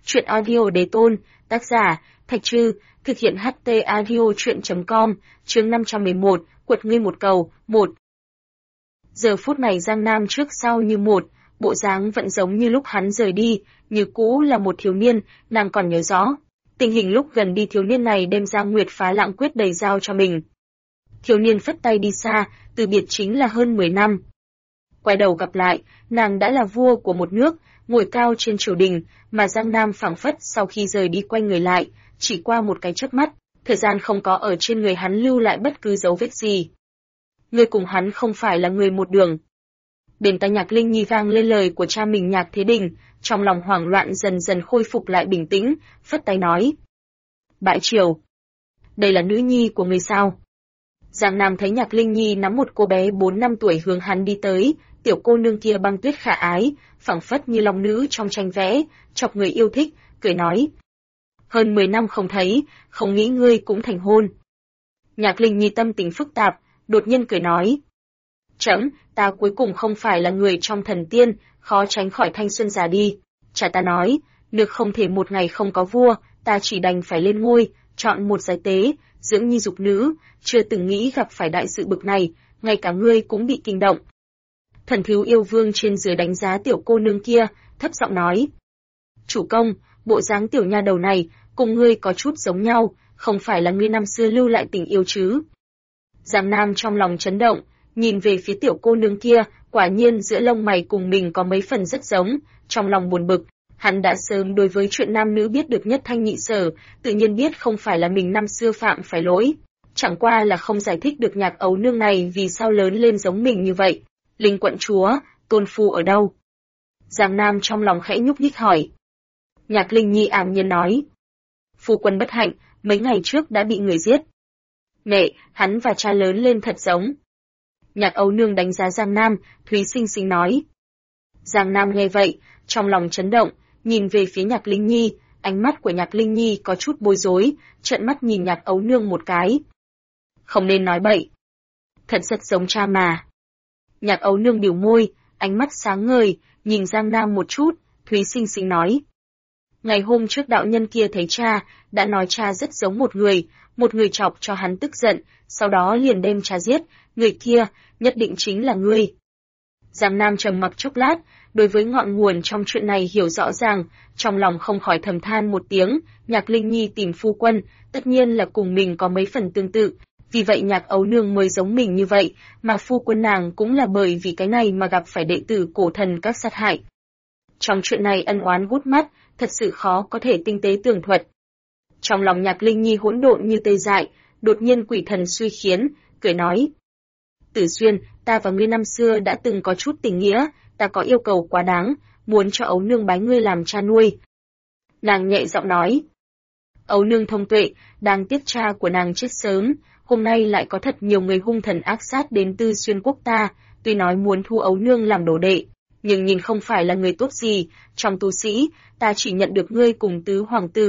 Truyện audio đề tôn, tác giả, Thạch Trư, thực hiện HT audio truyện.com, chương 511, quật ngươi một cầu, 1. Giờ phút này Giang Nam trước sau như một, bộ dáng vẫn giống như lúc hắn rời đi, như cũ là một thiếu niên, nàng còn nhớ rõ. Tình hình lúc gần đi thiếu niên này đem Giang Nguyệt phá lãng quyết đầy giao cho mình. Thiếu niên phất tay đi xa, từ biệt chính là hơn 10 năm. Quay đầu gặp lại, nàng đã là vua của một nước, ngồi cao trên triều đình, mà Giang Nam phảng phất sau khi rời đi quay người lại, chỉ qua một cái chớp mắt, thời gian không có ở trên người hắn lưu lại bất cứ dấu vết gì. Ngươi cùng hắn không phải là người một đường. Bên tai Nhạc Linh Nhi vang lên lời của cha mình Nhạc Thế Đình, trong lòng hoảng loạn dần dần khôi phục lại bình tĩnh, phất tay nói. Bãi triều. Đây là nữ nhi của người sao? Giang Nam thấy Nhạc Linh Nhi nắm một cô bé 4 năm tuổi hướng hắn đi tới, tiểu cô nương kia băng tuyết khả ái, phảng phất như long nữ trong tranh vẽ, chọc người yêu thích, cười nói. Hơn 10 năm không thấy, không nghĩ ngươi cũng thành hôn. Nhạc Linh Nhi tâm tình phức tạp, đột nhiên cười nói. Trẫm, ta cuối cùng không phải là người trong thần tiên, khó tránh khỏi thanh xuân già đi. Cha ta nói, nước không thể một ngày không có vua, ta chỉ đành phải lên ngôi, chọn một giái tế, dưỡng nhi dục nữ, chưa từng nghĩ gặp phải đại sự bực này, ngay cả ngươi cũng bị kinh động. Thần thiếu yêu vương trên dưới đánh giá tiểu cô nương kia, thấp giọng nói. Chủ công, bộ dáng tiểu nha đầu này, cùng ngươi có chút giống nhau, không phải là ngươi năm xưa lưu lại tình yêu chứ. Giang Nam trong lòng chấn động, nhìn về phía tiểu cô nương kia, quả nhiên giữa lông mày cùng mình có mấy phần rất giống, trong lòng buồn bực. Hắn đã sớm đối với chuyện nam nữ biết được nhất thanh nhị sở, tự nhiên biết không phải là mình năm xưa phạm phải lỗi. Chẳng qua là không giải thích được Nhạc ấu nương này vì sao lớn lên giống mình như vậy. Linh quận chúa, tôn phu ở đâu? Giang Nam trong lòng khẽ nhúc nhích hỏi. Nhạc Linh Nhi ảm nhiên nói. Phu quân bất hạnh, mấy ngày trước đã bị người giết. Mẹ, hắn và cha lớn lên thật giống. Nhạc ấu nương đánh giá Giang Nam, Thúy xinh xinh nói. Giang Nam nghe vậy, trong lòng chấn động, nhìn về phía Nhạc Linh Nhi, ánh mắt của Nhạc Linh Nhi có chút bối rối, trợn mắt nhìn Nhạc ấu nương một cái. Không nên nói bậy. Thật rất giống cha mà. Nhạc ấu nương biểu môi, ánh mắt sáng ngời, nhìn Giang Nam một chút, Thúy xinh xinh nói. Ngày hôm trước đạo nhân kia thấy cha, đã nói cha rất giống một người chọc cho hắn tức giận, sau đó liền đem cha giết, người kia, nhất định chính là ngươi. Giang Nam trầm mặc chốc lát, đối với ngọn nguồn trong chuyện này hiểu rõ ràng, trong lòng không khỏi thầm than một tiếng, Nhạc Linh Nhi tìm phu quân, tất nhiên là cùng mình có mấy phần tương tự, vì vậy Nhạc ấu nương mới giống mình như vậy, mà phu quân nàng cũng là bởi vì cái này mà gặp phải đệ tử cổ thần các sát hại. Trong chuyện này ân oán gút mắt, thật sự khó có thể tinh tế tường thuật. Trong lòng Nhạc Linh Nhi hỗn độn như tê dại, đột nhiên quỷ thần suy khiến, cười nói. Tử Xuyên, ta và ngươi năm xưa đã từng có chút tình nghĩa, ta có yêu cầu quá đáng, muốn cho ấu nương bái ngươi làm cha nuôi. Nàng nhẹ giọng nói. Ấu nương thông tuệ, đang tiếc cha của nàng chết sớm, hôm nay lại có thật nhiều người hung thần ác sát đến Tư Xuyên quốc ta, tuy nói muốn thu ấu nương làm đồ đệ, nhưng nhìn không phải là người tốt gì, trong tu sĩ, ta chỉ nhận được ngươi cùng tứ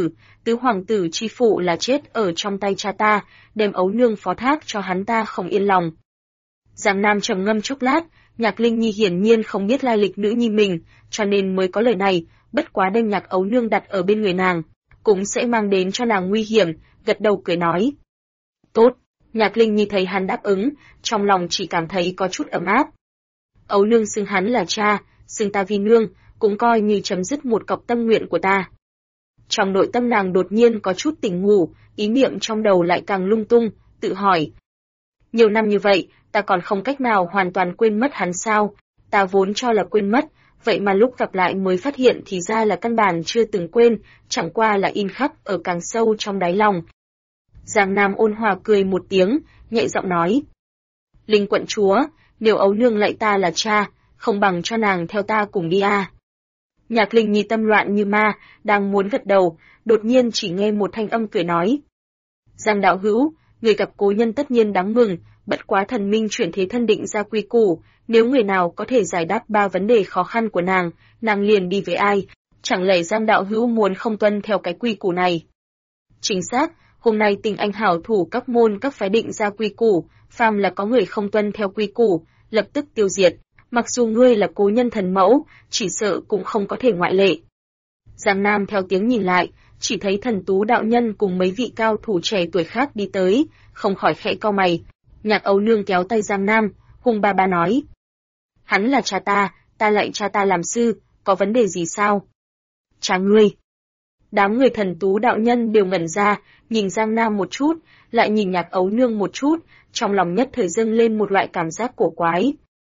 hoàng tử chi phụ là chết ở trong tay cha ta, đem ấu nương phó thác cho hắn ta không yên lòng. Giang Nam trầm ngâm chốc lát, Nhạc Linh Nhi hiển nhiên không biết lai lịch nữ nhi mình, cho nên mới có lời này, bất quá đem Nhạc ấu nương đặt ở bên người nàng, cũng sẽ mang đến cho nàng nguy hiểm, gật đầu cười nói. Tốt, Nhạc Linh Nhi thấy hắn đáp ứng, trong lòng chỉ cảm thấy có chút ấm áp. Ấu nương xưng hắn là cha, xưng ta vi nương, cũng coi như chấm dứt một cọc tâm nguyện của ta. Trong nội tâm nàng đột nhiên có chút tỉnh ngủ, ý niệm trong đầu lại càng lung tung, tự hỏi. Nhiều năm như vậy, ta còn không cách nào hoàn toàn quên mất hắn sao, ta vốn cho là quên mất, vậy mà lúc gặp lại mới phát hiện thì ra là căn bản chưa từng quên, chẳng qua là in khắc ở càng sâu trong đáy lòng. Giang Nam ôn hòa cười một tiếng, nhẹ giọng nói. Linh quận chúa, nếu ấu nương lại ta là cha, không bằng cho nàng theo ta cùng đi à. Nhạc Linh Nhi tâm loạn như ma, đang muốn gật đầu, đột nhiên chỉ nghe một thanh âm cười nói. Giang đạo hữu, người gặp cố nhân tất nhiên đáng mừng, bất quá thần minh chuyển thế thân định ra quy củ, nếu người nào có thể giải đáp 3 vấn đề khó khăn của nàng liền đi với ai, chẳng lẽ Giang đạo hữu muốn không tuân theo cái quy củ này. Chính xác, hôm nay Tình Anh hảo thủ các môn các phái định ra quy củ, phàm là có người không tuân theo quy củ, lập tức tiêu diệt, mặc dù ngươi là cố nhân thần mẫu, chỉ sợ cũng không có thể ngoại lệ. Giang Nam theo tiếng nhìn lại, chỉ thấy Thần Tú đạo nhân cùng mấy vị cao thủ trẻ tuổi khác đi tới, không khỏi khẽ cau mày. Nhạc Âu Nương kéo tay Giang Nam, hung ba ba nói: "Hắn là cha ta lạy cha ta làm sư, có vấn đề gì sao?" "Cha ngươi." Đám người Thần Tú đạo nhân đều ngẩn ra, nhìn Giang Nam một chút, lại nhìn Nhạc Âu Nương một chút, trong lòng nhất thời dâng lên một loại cảm giác cổ quái.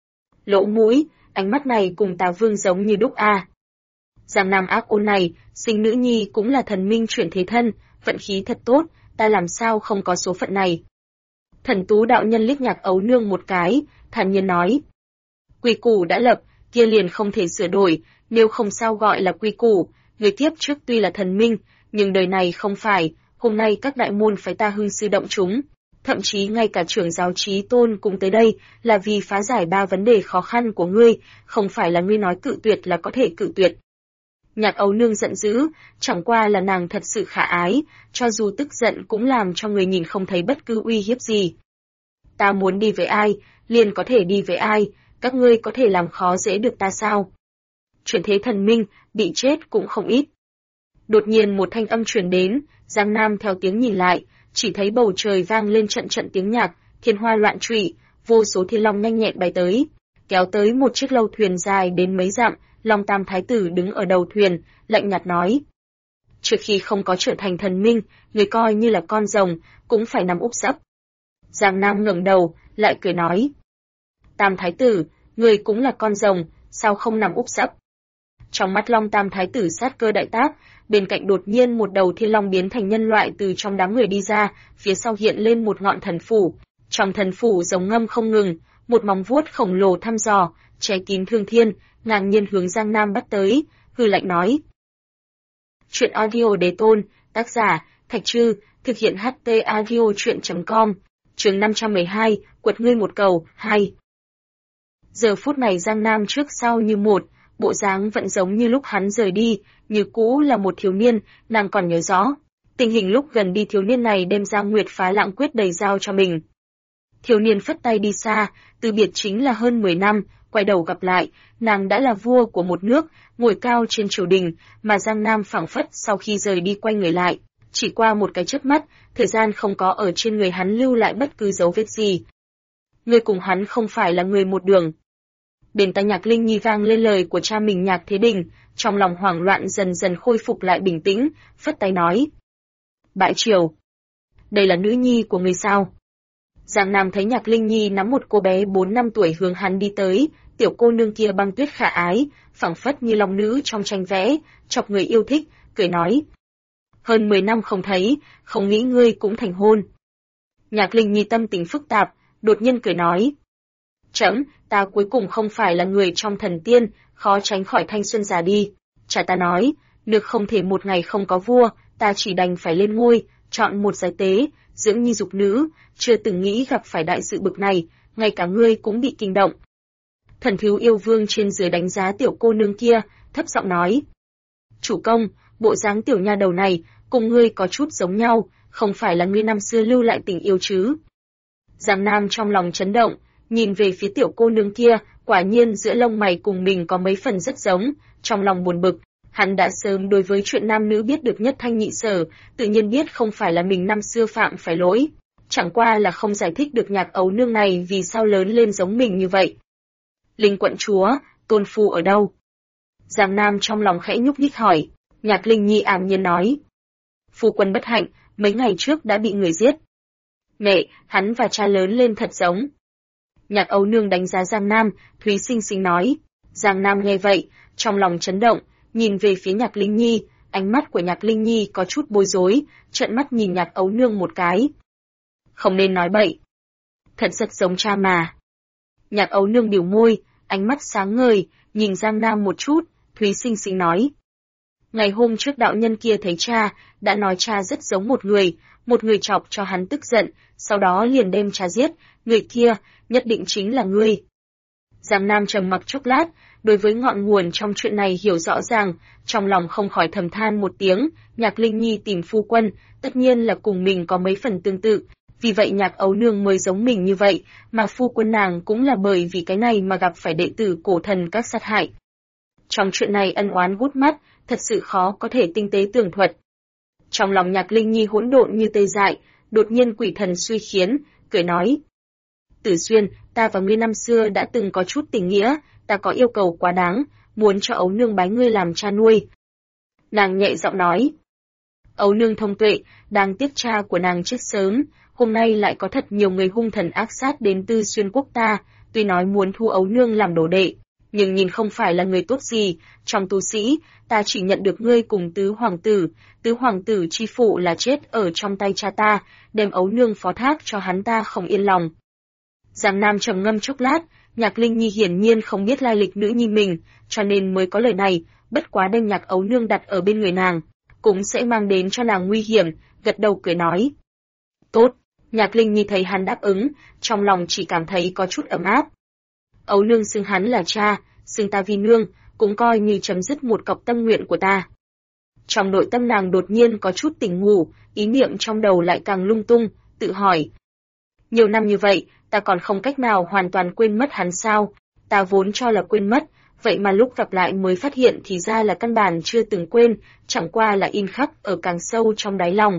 Lỗ mũi, ánh mắt này cùng Tà Vương giống như đúc a. Giang Nam ác ôn này, sinh nữ nhi cũng là thần minh chuyển thế thân, vận khí thật tốt, ta làm sao không có số phận này. Thần Tú đạo nhân liếc Nhạc Âu Nương một cái, thản nhiên nói: "Quy củ đã lập, kia liền không thể sửa đổi, nếu không sao gọi là quy củ, người tiếp trước tuy là thần minh, nhưng đời này không phải, hôm nay các đại môn phái ta hưng sư động chúng, thậm chí ngay cả trưởng giáo Chí Tôn cũng tới đây, là vì phá giải 3 vấn đề khó khăn của ngươi, không phải là ngươi nói cự tuyệt là có thể cự tuyệt." Nhạc Âu Nương giận dữ, chẳng qua là nàng thật sự khả ái, cho dù tức giận cũng làm cho người nhìn không thấy bất cứ uy hiếp gì. "Ta muốn đi với ai, liền có thể đi với ai, các ngươi có thể làm khó dễ được ta sao?" Chuyển thế thần minh, bị chết cũng không ít. Đột nhiên một thanh âm truyền đến, Giang Nam theo tiếng nhìn lại, chỉ thấy bầu trời vang lên trận trận tiếng nhạc, thiên hoa loạn trụy, vô số thiên long nhanh nhẹn bay tới, kéo tới một chiếc lâu thuyền dài đến mấy dặm. Long Tam Thái Tử đứng ở đầu thuyền, lạnh nhạt nói: "Trước khi không có trở thành thần minh, người coi như là con rồng, cũng phải nằm úp sấp." Giang Nam ngẩng đầu, lại cười nói: "Tam Thái Tử, người cũng là con rồng, sao không nằm úp sấp?" Trong mắt Long Tam Thái Tử sát cơ đại tác, bên cạnh đột nhiên một đầu thiên long biến thành nhân loại từ trong đám người đi ra, phía sau hiện lên một ngọn thần phủ, trong thần phủ rồng ngâm không ngừng, một móng vuốt khổng lồ thăm dò, che kín thương thiên, ngang nhiên hướng Giang Nam bắt tới, hừ lạnh nói: "Chuyện audio Đế Tôn, tác giả Thạch Trư, thực hiện HT audio truyện.com, chương 512, quật ngươi một cầu, 2. Giờ phút này Giang Nam trước sau như một, bộ dáng vẫn giống như lúc hắn rời đi, như cũ là một thiếu niên, nàng còn nhớ rõ. Tình hình lúc gần đi thiếu niên này đem ra Nguyệt Phá Lãng Quyết đầy giao cho mình. Thiếu niên phất tay đi xa, từ biệt chính là hơn 10 năm, quay đầu gặp lại, nàng đã là vua của một nước, ngồi cao trên triều đình, mà Giang Nam phảng phất sau khi rời đi quay người lại, chỉ qua một cái chớp mắt, thời gian không có ở trên người hắn lưu lại bất cứ dấu vết gì. Người cùng hắn không phải là người một đường. Bên tai Nhạc Linh Nhi vang lên lời của cha mình Nhạc Thế Đình, trong lòng hoảng loạn dần dần khôi phục lại bình tĩnh, phất tay nói: "Bãi triều, đây là nữ nhi của người sao?" Giang Nam thấy Nhạc Linh Nhi nắm một cô bé 4 năm tuổi hướng hắn đi tới, tiểu cô nương kia băng tuyết khả ái, phảng phất như long nữ trong tranh vẽ, chọc người yêu thích, cười nói: "Hơn 10 năm không thấy, không nghĩ ngươi cũng thành hôn." Nhạc Linh Nhi tâm tình phức tạp, đột nhiên cười nói: "Trẫm, ta cuối cùng không phải là người trong thần tiên, khó tránh khỏi thanh xuân già đi. Cha ta nói, nước không thể một ngày không có vua, ta chỉ đành phải lên ngôi, chọn một giái tế, dưỡng nhi dục nữ, chưa từng nghĩ gặp phải đại sự bực này, ngay cả ngươi cũng bị kinh động." Thần thiếu yêu vương trên dưới đánh giá tiểu cô nương kia, thấp giọng nói: "Chủ công, bộ dáng tiểu nha đầu này, cùng ngươi có chút giống nhau, không phải là ngươi năm xưa lưu lại tình yêu chứ?" Giang Nam trong lòng chấn động, nhìn về phía tiểu cô nương kia, quả nhiên giữa lông mày cùng mình có mấy phần rất giống, trong lòng buồn bực. Hắn đã sớm đối với chuyện nam nữ biết được nhất thanh nhị sở, tự nhiên biết không phải là mình năm xưa phạm phải lỗi. Chẳng qua là không giải thích được Nhạc ấu nương này vì sao lớn lên giống mình như vậy. Linh quận chúa, tôn phu ở đâu? Giang Nam trong lòng khẽ nhúc nhích hỏi. Nhạc Linh Nhi ảm nhiên nói: "Phu quân bất hạnh, mấy ngày trước đã bị người giết." "Mẹ, hắn và cha lớn lên thật giống." Nhạc ấu nương đánh giá Giang Nam, Thúy xinh xinh nói. Giang Nam nghe vậy, trong lòng chấn động, nhìn về phía Nhạc Linh Nhi, ánh mắt của Nhạc Linh Nhi có chút bối rối, trợn mắt nhìn Nhạc ấu nương một cái. "Không nên nói bậy. Thật rất giống cha mà." Nhạc ấu nương biểu môi, ánh mắt sáng ngời, nhìn Giang Nam một chút, Thúy xinh xinh nói: "Ngày hôm trước đạo nhân kia thấy cha, đã nói cha rất giống một người chọc cho hắn tức giận, sau đó liền đem cha giết, người kia, nhất định chính là ngươi." Giang Nam trầm mặc chốc lát, đối với ngọn nguồn trong chuyện này hiểu rõ ràng, trong lòng không khỏi thầm than một tiếng, Nhạc Linh Nhi tìm phu quân, tất nhiên là cùng mình có mấy phần tương tự, vì vậy Nhạc ấu nương mới giống mình như vậy, mà phu quân nàng cũng là bởi vì cái này mà gặp phải đệ tử cổ thần các sát hại. Trong chuyện này ân oán gút mắt, thật sự khó có thể tinh tế tường thuật. Trong lòng Nhạc Linh Nhi hỗn độn như tê dại, đột nhiên quỷ thần suy khiến, cười nói. Tử Xuyên, ta và ngươi năm xưa đã từng có chút tình nghĩa, ta có yêu cầu quá đáng, muốn cho ấu nương bái ngươi làm cha nuôi. Nàng nhẹ giọng nói. Ấu nương thông tuệ, đang tiếc cha của nàng chết sớm, hôm nay lại có thật nhiều người hung thần ác sát đến Tư Xuyên quốc ta, tuy nói muốn thu ấu nương làm đồ đệ, nhưng nhìn không phải là người tốt gì, trong tu sĩ, ta chỉ nhận được ngươi cùng tứ hoàng tử chi phụ là chết ở trong tay cha ta, đem ấu nương phó thác cho hắn ta không yên lòng. Giang Nam trầm ngâm chốc lát, Nhạc Linh Nhi hiển nhiên không biết lai lịch nữ nhi mình, cho nên mới có lời này, bất quá đem Nhạc ấu nương đặt ở bên người nàng, cũng sẽ mang đến cho nàng nguy hiểm, gật đầu cười nói. Tốt, Nhạc Linh Nhi thấy hắn đáp ứng, trong lòng chỉ cảm thấy có chút ấm áp. Ấu nương xưng hắn là cha, xưng ta vi nương, cũng coi như chấm dứt một cọc tâm nguyện của ta. Trong nội tâm nàng đột nhiên có chút tỉnh ngủ, ý niệm trong đầu lại càng lung tung, tự hỏi. Nhiều năm như vậy, ta còn không cách nào hoàn toàn quên mất hắn sao, ta vốn cho là quên mất, vậy mà lúc gặp lại mới phát hiện thì ra là căn bản chưa từng quên, chẳng qua là in khắc ở càng sâu trong đáy lòng.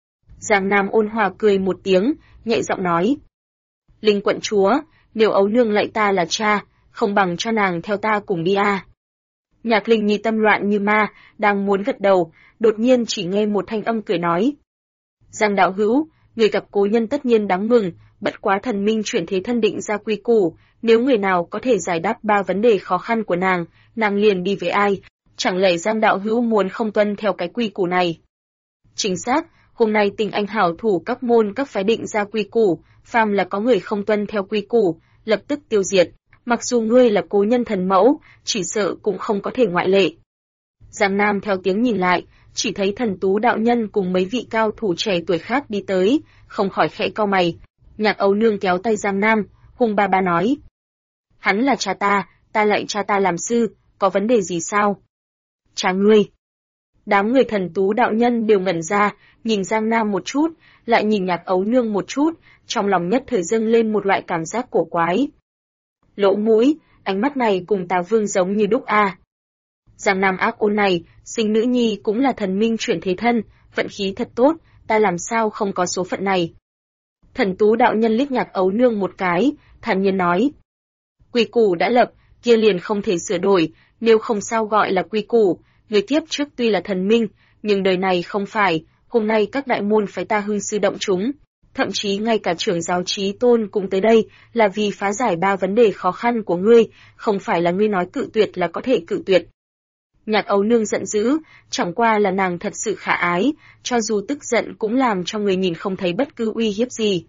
Giang Nam ôn hòa cười một tiếng, nhẹ giọng nói. Linh quận chúa, nếu ấu nương lạy ta là cha, không bằng cho nàng theo ta cùng đi à. Nhạc Linh Nhi tâm loạn như ma, đang muốn gật đầu, đột nhiên chỉ nghe một thanh âm cười nói. Giang đạo hữu, người gặp cố nhân tất nhiên đáng mừng, bất quá thần minh chuyển thế thân định ra quy củ, nếu người nào có thể giải đáp 3 vấn đề khó khăn của nàng liền đi với ai, chẳng lẽ Giang đạo hữu muốn không tuân theo cái quy củ này? Chính xác, hôm nay tình anh hảo thủ các môn các phái định ra quy củ, phàm là có người không tuân theo quy củ, lập tức tiêu diệt, mặc dù ngươi là cố nhân thần mẫu, chỉ sợ cũng không có thể ngoại lệ. Giang Nam theo tiếng nhìn lại, chỉ thấy Thần Tú đạo nhân cùng mấy vị cao thủ trẻ tuổi khác đi tới, không khỏi khẽ cau mày. Nhạc ấu nương kéo tay Giang Nam, hùng ba ba nói. Hắn là cha ta lạy cha ta làm sư, có vấn đề gì sao? Cha ngươi. Đám người Thần Tú đạo nhân đều ngẩn ra, nhìn Giang Nam một chút, lại nhìn Nhạc ấu nương một chút, trong lòng nhất thời dâng lên một loại cảm giác cổ quái. Lỗ mũi, ánh mắt này cùng Tà Vương giống như đúc a. Giang Nam ác ôn này, sinh nữ nhi cũng là thần minh chuyển thế thân, vận khí thật tốt, ta làm sao không có số phận này. Thần Tú đạo nhân liếc Nhạc ấu nương một cái, thản nhiên nói. Quy củ đã lập, kia liền không thể sửa đổi, nếu không sao gọi là quy củ, người tiếp trước tuy là thần minh, nhưng đời này không phải, hôm nay các đại môn phái ta hưng sư động chúng. Thậm chí ngay cả trưởng giáo Chí Tôn cũng tới đây, là vì phá giải 3 vấn đề khó khăn của ngươi, không phải là ngươi nói cự tuyệt là có thể cự tuyệt. Nhạc ấu nương giận dữ, chẳng qua là nàng thật sự khả ái, cho dù tức giận cũng làm cho người nhìn không thấy bất cứ uy hiếp gì.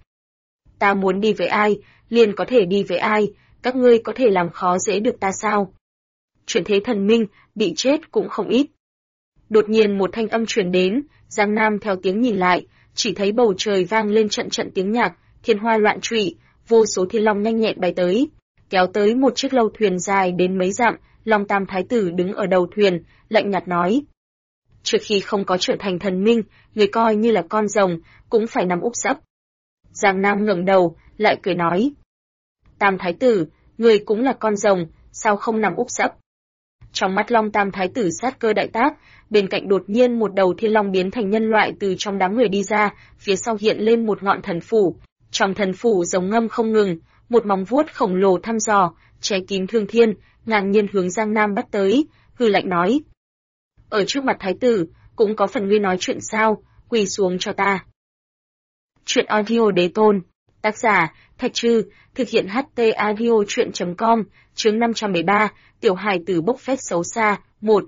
Ta muốn đi với ai, liền có thể đi với ai, các ngươi có thể làm khó dễ được ta sao? Chuyển thế thần minh, bị chết cũng không ít. Đột nhiên một thanh âm truyền đến, Giang Nam theo tiếng nhìn lại, chỉ thấy bầu trời vang lên trận trận tiếng nhạc, thiên hoa loạn trụy, vô số thiên long nhanh nhẹn bay tới, kéo tới một chiếc lâu thuyền dài đến mấy dặm, Long Tam Thái tử đứng ở đầu thuyền, lạnh nhạt nói. Trước khi không có trở thành thần minh, người coi như là con rồng, cũng phải nằm úp sấp. Giang Nam ngẩng đầu, lại cười nói. Tam Thái tử, người cũng là con rồng, sao không nằm úp sấp? Trong mắt Long Tam Thái tử sát cơ đại tác, bên cạnh đột nhiên một đầu thiên long biến thành nhân loại từ trong đám người đi ra, phía sau hiện lên một ngọn thần phủ. Trong thần phủ giống ngâm không ngừng, một móng vuốt khổng lồ thăm dò, che kín thương thiên, ngang nhiên hướng Giang Nam bắt tới, hừ lạnh nói. Ở trước mặt Thái tử, cũng có phần ngươi nói chuyện sao, quỳ xuống cho ta. Chuyện audio đế tôn, tác giả, Thạch Trư, thực hiện HT audio chuyện.com, chương 513, tiểu hài tử bốc phét xấu xa, 1.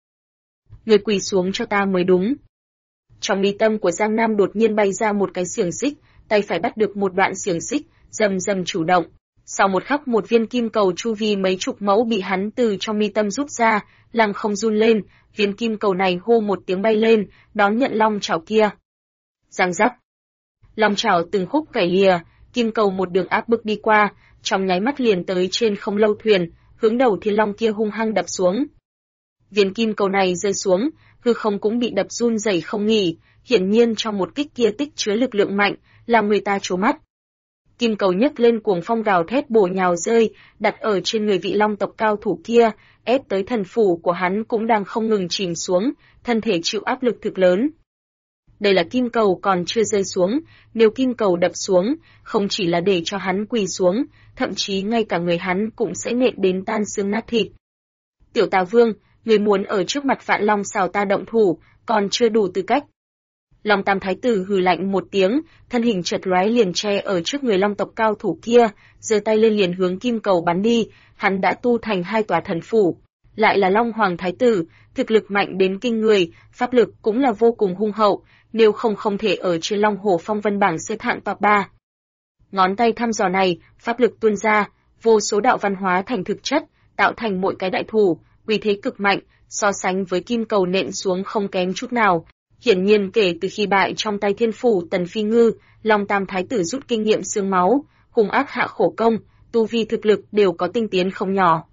Người quỳ xuống cho ta mới đúng. Trong mi tâm của Giang Nam đột nhiên bay ra một cái xiềng xích, tay phải bắt được một đoạn xiềng xích, rầm rầm chủ động. Sau một khắc một viên kim cầu chu vi mấy chục mẫu bị hắn từ trong mi tâm rút ra, lăng không run lên, viên kim cầu này hô một tiếng bay lên, đón nhận long chảo kia. Giang giáp. Long chảo từng khúc cày lìa, kim cầu một đường áp bức đi qua, trong nháy mắt liền tới trên không lâu thuyền, hướng đầu thiên long kia hung hăng đập xuống. Viên kim cầu này rơi xuống, hư không cũng bị đập run rẩy không nghỉ, hiển nhiên trong một kích kia tích chứa lực lượng mạnh, làm người ta trố mắt. Kim cầu nhấc lên cuồng phong gào thét bổ nhào rơi, đặt ở trên người vị long tộc cao thủ kia, ép tới thần phủ của hắn cũng đang không ngừng chìm xuống, thân thể chịu áp lực thực lớn. Đây là kim cầu còn chưa rơi xuống, nếu kim cầu đập xuống, không chỉ là để cho hắn quỳ xuống, thậm chí ngay cả người hắn cũng sẽ nện đến tan xương nát thịt. Tiểu Tà Vương, người muốn ở trước mặt Vạn Long xào ta động thủ, còn chưa đủ tư cách. Long Tam Thái Tử hừ lạnh một tiếng, thân hình chợt lóe liền che ở trước người long tộc cao thủ kia, giơ tay lên liền hướng kim cầu bắn đi, hắn đã tu thành 2 tòa thần phủ. Lại là Long Hoàng Thái Tử, thực lực mạnh đến kinh người, pháp lực cũng là vô cùng hung hậu, nếu không thể ở trên Long Hổ Phong Vân bảng xếp hạng top 3. Ngón tay thăm dò này, pháp lực tuôn ra, vô số đạo văn hóa thành thực chất, tạo thành mỗi cái đại thủ, uy thế cực mạnh, so sánh với kim cầu nện xuống không kém chút nào. Hiển nhiên kể từ khi bại trong tay Thiên Phủ Tần Phi Ngư, Long Tam Thái Tử rút kinh nghiệm xương máu, hung ác hạ khổ công, tu vi thực lực đều có tinh tiến không nhỏ.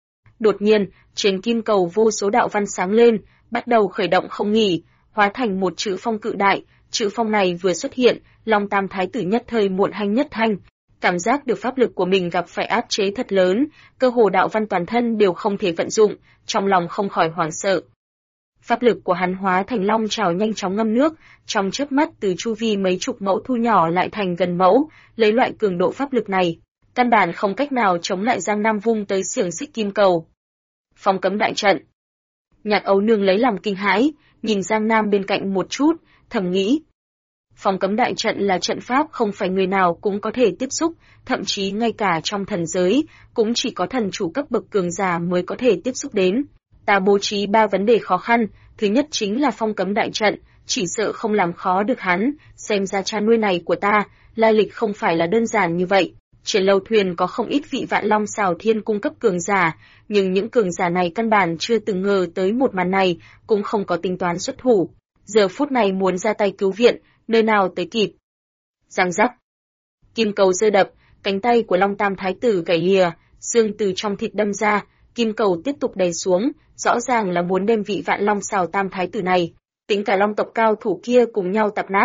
Đột nhiên, trên kim cầu vô số đạo văn sáng lên, bắt đầu khởi động không nghỉ, hóa thành một chữ phong cự đại. Chữ phong này vừa xuất hiện, Long Tam Thái Tử nhất thời muộn hanh nhất thanh, cảm giác được pháp lực của mình gặp phải áp chế thật lớn, cơ hồ đạo văn toàn thân đều không thể vận dụng, trong lòng không khỏi hoảng sợ. Pháp lực của hắn hóa thành long trào nhanh chóng ngâm nước, trong chớp mắt từ chu vi mấy chục mẫu thu nhỏ lại thành gần mẫu, lấy loại cường độ pháp lực này, căn bản không cách nào chống lại Giang Nam vung tới xiềng xích kim cầu. Phong cấm đại trận. Nhạc Âu Nương lấy làm kinh hãi, nhìn Giang Nam bên cạnh một chút, thầm nghĩ. Phong cấm đại trận là trận pháp không phải người nào cũng có thể tiếp xúc, thậm chí ngay cả trong thần giới, cũng chỉ có thần chủ cấp bậc cường giả mới có thể tiếp xúc đến. Ta bố trí 3 vấn đề khó khăn, thứ nhất chính là phong cấm đại trận, chỉ sợ không làm khó được hắn, xem ra cha nuôi này của ta, lai lịch không phải là đơn giản như vậy. Trên lâu thuyền có không ít vị Vạn Long xào thiên cung cấp cường giả, nhưng những cường giả này căn bản chưa từng ngờ tới một màn này, cũng không có tính toán xuất thủ. Giờ phút này muốn ra tay cứu viện, nơi nào tới kịp. Giang giác. Kim cầu rơi đập, cánh tay của Long Tam Thái Tử gãy lìa, xương từ trong thịt đâm ra, kim cầu tiếp tục đè xuống, rõ ràng là muốn đem vị Vạn Long xào Tam Thái Tử này, tính cả long tộc cao thủ kia cùng nhau tập nát.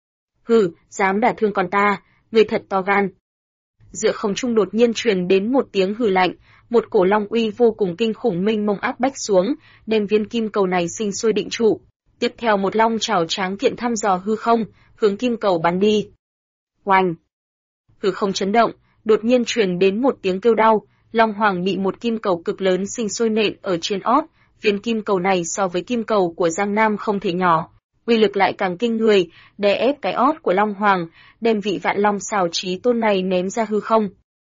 Hừ, dám đả thương con ta, người thật to gan. Giữa không trung đột nhiên truyền đến một tiếng hừ lạnh, một cổ long uy vô cùng kinh khủng mênh mông áp bách xuống, đem viên kim cầu này sinh sôi định trụ. Tiếp theo một long trảo tráng kiện thăm dò hư không, hướng kim cầu bắn đi. Oanh! Hư không chấn động, đột nhiên truyền đến một tiếng kêu đau, Long Hoàng bị một kim cầu cực lớn sinh sôi nện ở trên ót, viên kim cầu này so với kim cầu của Giang Nam không thể nhỏ, uy lực lại càng kinh người, đè ép cái ót của Long Hoàng, đem vị Vạn Long xào chí tôn này ném ra hư không.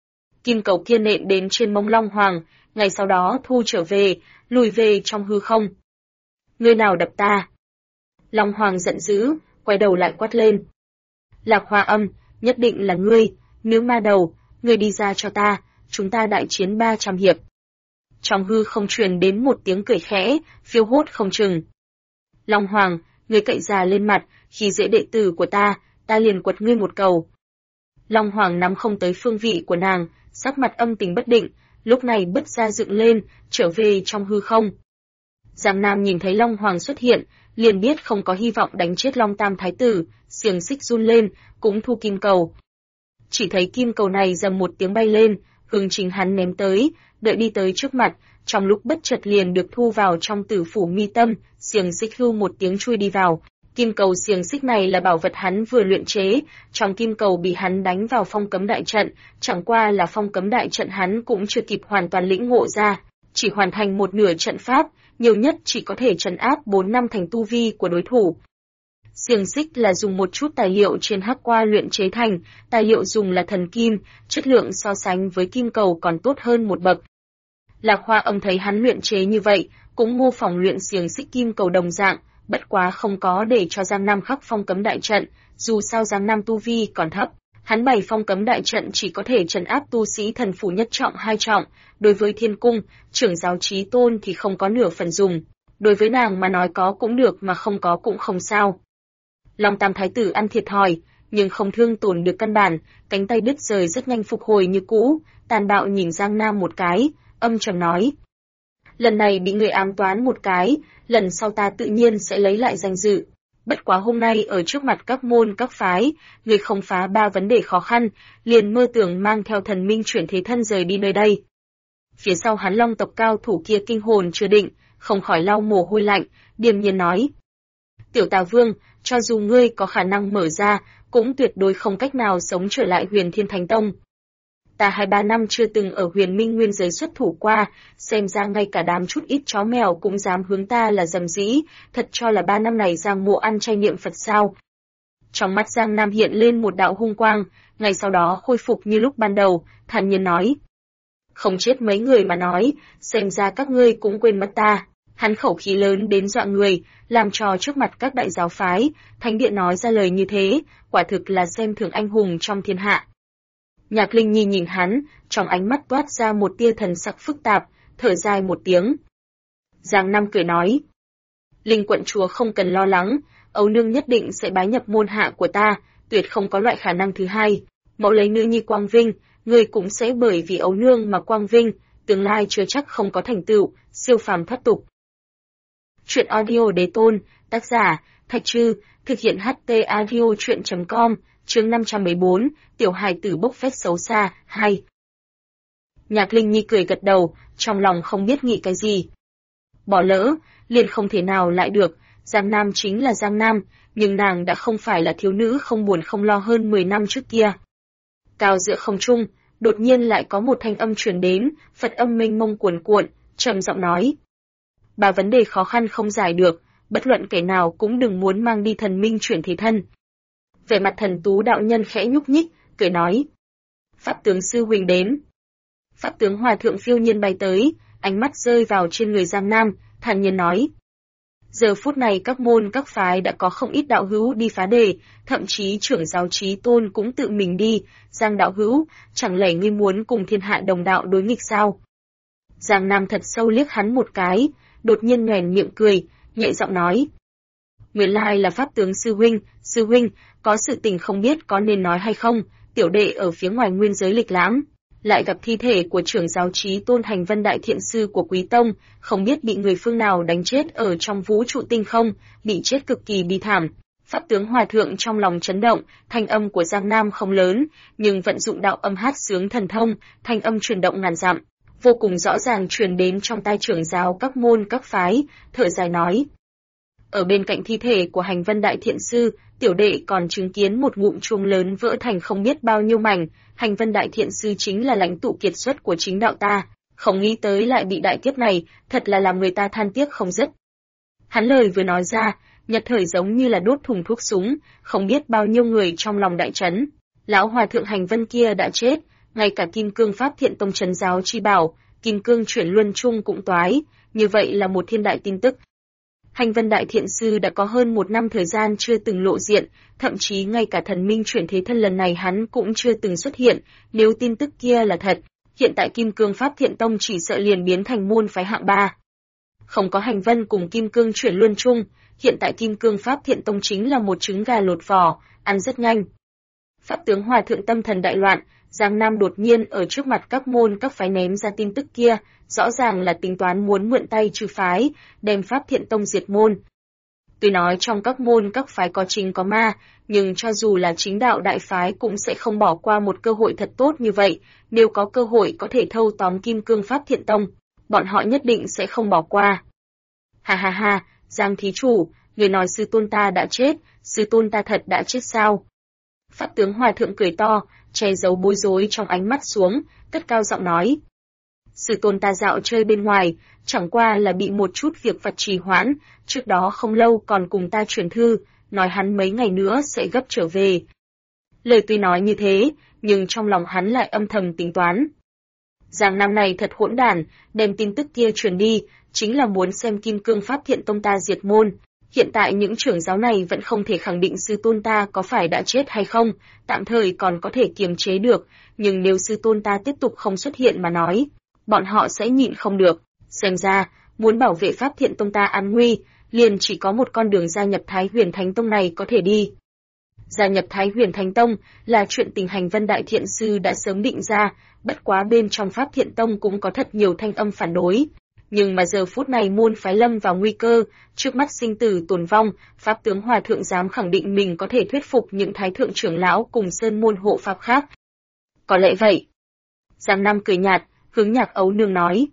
Kim cầu kia nện đến trên mông Long Hoàng, ngày sau đó thu trở về, lùi về trong hư không. Ngươi nào đập ta? Long Hoàng giận dữ, quay đầu lại quát lên. Lạc Hoa Âm, nhất định là ngươi, nữ ma đầu, ngươi đi ra cho ta, chúng ta đại chiến 300 hiệp. Trong hư không truyền đến một tiếng cười khẽ, phiêu hốt không chừng. Long Hoàng, ngươi cậy già lên mặt, khi dễ đệ tử của ta liền quật ngươi một cầu. Long Hoàng nắm không tới phương vị của nàng, sắc mặt âm tình bất định, lúc này bứt ra dựng lên, trở về trong hư không. Giang Nam nhìn thấy Long Hoàng xuất hiện, liền biết không có hy vọng đánh chết Long Tam Thái Tử, xiềng xích run lên, cũng thu kim cầu. Chỉ thấy kim cầu này dầm một tiếng bay lên, hướng chính hắn ném tới, đợi đi tới trước mặt, trong lúc bất chợt liền được thu vào trong tử phủ mi tâm, xiềng xích hưu một tiếng chui đi vào. Kim cầu xiềng xích này là bảo vật hắn vừa luyện chế, trong kim cầu bị hắn đánh vào phong cấm đại trận, chẳng qua là phong cấm đại trận hắn cũng chưa kịp hoàn toàn lĩnh ngộ ra, chỉ hoàn thành một nửa trận pháp, nhiều nhất chỉ có thể trấn áp 4 năm thành tu vi của đối thủ. Xiềng xích là dùng một chút tài liệu trên hắc qua luyện chế thành, tài liệu dùng là thần kim, chất lượng so sánh với kim cầu còn tốt hơn một bậc. Lạc Hoa Âm thấy hắn luyện chế như vậy, cũng mô phỏng luyện xiềng xích kim cầu đồng dạng, bất quá không có để cho Giang Nam khắc phong cấm đại trận, dù sao Giang Nam tu vi còn thấp, hắn bày phong cấm đại trận chỉ có thể trấn áp tu sĩ thần phủ nhất trọng hai trọng, đối với thiên cung, trưởng giáo chí tôn thì không có nửa phần dùng, đối với nàng mà nói có cũng được mà không có cũng không sao. Long Tam Thái Tử ăn thiệt thòi, nhưng không thương tổn được căn bản, cánh tay đứt rời rất nhanh phục hồi như cũ, tàn bạo nhìn Giang Nam một cái, âm trầm nói. Lần này bị người ám toán một cái, lần sau ta tự nhiên sẽ lấy lại danh dự. Bất quá hôm nay ở trước mặt các môn các phái, người không phá 3 vấn đề khó khăn, liền mơ tưởng mang theo thần minh chuyển thế thân rời đi nơi đây. Phía sau hắn Long tộc cao thủ kia kinh hồn chưa định, không khỏi lau mồ hôi lạnh, điềm nhiên nói. Tiểu Tà Vương, cho dù ngươi có khả năng mở ra, cũng tuyệt đối không cách nào sống trở lại Huyền Thiên Thánh Tông. Ta 2-3 năm chưa từng ở Huyền Minh Nguyên giới xuất thủ qua, xem ra ngay cả đám chút ít chó mèo cũng dám hướng ta là dầm dĩ, thật cho là 3 năm này Giang Mộ ăn chay niệm Phật sao. Trong mắt Giang Nam hiện lên một đạo hung quang, ngay sau đó khôi phục như lúc ban đầu, thản nhiên nói. Không chết mấy người mà nói, xem ra các ngươi cũng quên mất ta. Hắn khẩu khí lớn đến dọa người, làm trò trước mặt các đại giáo phái, thánh điện nói ra lời như thế, quả thực là xem thường anh hùng trong thiên hạ. Nhạc Linh Nhi nhìn hắn, trong ánh mắt toát ra một tia thần sắc phức tạp, thở dài một tiếng. Giang Nam cười nói. Linh quận chúa không cần lo lắng, ấu nương nhất định sẽ bái nhập môn hạ của ta, tuyệt không có loại khả năng thứ hai. Mẫu lấy nữ nhi quang vinh, người cũng sẽ bởi vì ấu nương mà quang vinh, tương lai chưa chắc không có thành tựu, siêu phàm thoát tục. Chuyện audio Đế Tôn, tác giả, Thạch Trư, thực hiện HT audio chuyện.com, chương 514, tiểu hài tử bốc phét xấu xa, 2. Nhạc Linh Nhi cười gật đầu, trong lòng không biết nghĩ cái gì. Bỏ lỡ, liền không thể nào lại được, Giang Nam chính là Giang Nam, nhưng nàng đã không phải là thiếu nữ không buồn không lo hơn 10 năm trước kia. Cao giữa không trung, đột nhiên lại có một thanh âm truyền đến, Phật âm mênh mông cuồn cuộn, trầm giọng nói. 3 vấn đề khó khăn không giải được, bất luận kẻ nào cũng đừng muốn mang đi thần minh chuyển thế thân. Vẻ mặt Thần Tú đạo nhân khẽ nhúc nhích, cười nói. Pháp tướng sư huynh đến. Pháp tướng hòa thượng phiêu nhiên bay tới, ánh mắt rơi vào trên người Giang Nam, thản nhiên nói. Giờ phút này các môn các phái đã có không ít đạo hữu đi phá đề, thậm chí trưởng giáo Chí Tôn cũng tự mình đi. Giang đạo hữu, chẳng lẽ ngươi muốn cùng thiên hạ đồng đạo đối nghịch sao? Giang Nam thật sâu liếc hắn một cái, đột nhiên nhoẻn miệng cười, nhẹ giọng nói. Nguyên lai là Pháp tướng sư huynh, có sự tình không biết có nên nói hay không, tiểu đệ ở phía ngoài nguyên giới lịch lãm, lại gặp thi thể của trưởng giáo Chí Tôn Hành Vân đại thiện sư của Quý Tông, không biết bị người phương nào đánh chết ở trong vũ trụ tinh không, bị chết cực kỳ bi thảm. Pháp tướng hòa thượng trong lòng chấn động, thanh âm của Giang Nam không lớn, nhưng vận dụng đạo âm hát sướng thần thông, thanh âm truyền động ngàn dặm, vô cùng rõ ràng truyền đến trong tai trưởng giáo các môn các phái, thở dài nói. Ở bên cạnh thi thể của Hành Vân đại thiện sư, tiểu đệ còn chứng kiến một ngụm chuông lớn vỡ thành không biết bao nhiêu mảnh, Hành Vân đại thiện sư chính là lãnh tụ kiệt xuất của chính đạo ta, không nghĩ tới lại bị đại kiếp này, thật là làm người ta than tiếc không dứt. Hắn lời vừa nói ra, nhật thời giống như là đốt thùng thuốc súng, không biết bao nhiêu người trong lòng đại chấn. Lão hòa thượng Hành Vân kia đã chết, ngay cả Kim Cương Pháp Thiện Tông trấn giáo chi bảo, Kim Cương chuyển luân chung cũng toái, như vậy là một thiên đại tin tức. Hành Vân đại thiện sư đã có hơn 1 năm thời gian chưa từng lộ diện, thậm chí ngay cả thần minh chuyển thế thân lần này hắn cũng chưa từng xuất hiện, nếu tin tức kia là thật, hiện tại Kim Cương Pháp Thiện Tông chỉ sợ liền biến thành môn phái hạng 3. Không có Hành Vân cùng Kim Cương chuyển luân chung, hiện tại Kim Cương Pháp Thiện Tông chính là một trứng gà lột vỏ, ăn rất nhanh. Pháp tướng hòa thượng tâm thần đại loạn, Giang Nam đột nhiên ở trước mặt các môn các phái ném ra tin tức kia, rõ ràng là tính toán muốn mượn tay trừ phái, đem Pháp Thiện Tông diệt môn. Tuy nói trong các môn các phái có chính có ma, nhưng cho dù là chính đạo đại phái cũng sẽ không bỏ qua một cơ hội thật tốt như vậy, nếu có cơ hội có thể thâu tóm Kim Cương Pháp Thiện Tông, bọn họ nhất định sẽ không bỏ qua. Ha ha ha, Giang thí chủ, người nói sư tôn ta đã chết, sư tôn ta thật đã chết sao? Pháp tướng hòa thượng cười to, che giấu bối rối trong ánh mắt xuống, cất cao giọng nói. Sư tôn ta dạo chơi bên ngoài, chẳng qua là bị một chút việc vặt trì hoãn, trước đó không lâu còn cùng ta truyền thư, nói hắn mấy ngày nữa sẽ gấp trở về. Lời tuy nói như thế, nhưng trong lòng hắn lại âm thầm tính toán. Giang Nam này thật hỗn đản, đem tin tức kia truyền đi, chính là muốn xem Kim Cương Pháp Thiện Tông ta diệt môn. Hiện tại những trưởng giáo này vẫn không thể khẳng định sư tôn ta có phải đã chết hay không, tạm thời còn có thể kiềm chế được, nhưng nếu sư tôn ta tiếp tục không xuất hiện mà nói, bọn họ sẽ nhịn không được. Xem ra, muốn bảo vệ Pháp Thiện Tông ta an nguy, liền chỉ có một con đường gia nhập Thái Huyền Thánh Tông này có thể đi. Gia nhập Thái Huyền Thánh Tông là chuyện tình Hành Vân đại thiện sư đã sớm định ra, bất quá bên trong Pháp Thiện Tông cũng có thật nhiều thanh âm phản đối. Nhưng mà giờ phút này môn phái lâm vào nguy cơ, trước mắt sinh tử tồn vong, Pháp tướng Hòa Thượng dám khẳng định mình có thể thuyết phục những thái thượng trưởng lão cùng sơn môn hộ Pháp khác. Có lẽ vậy. Giang Nam cười nhạt, hướng Nhạc Ấu Nương nói.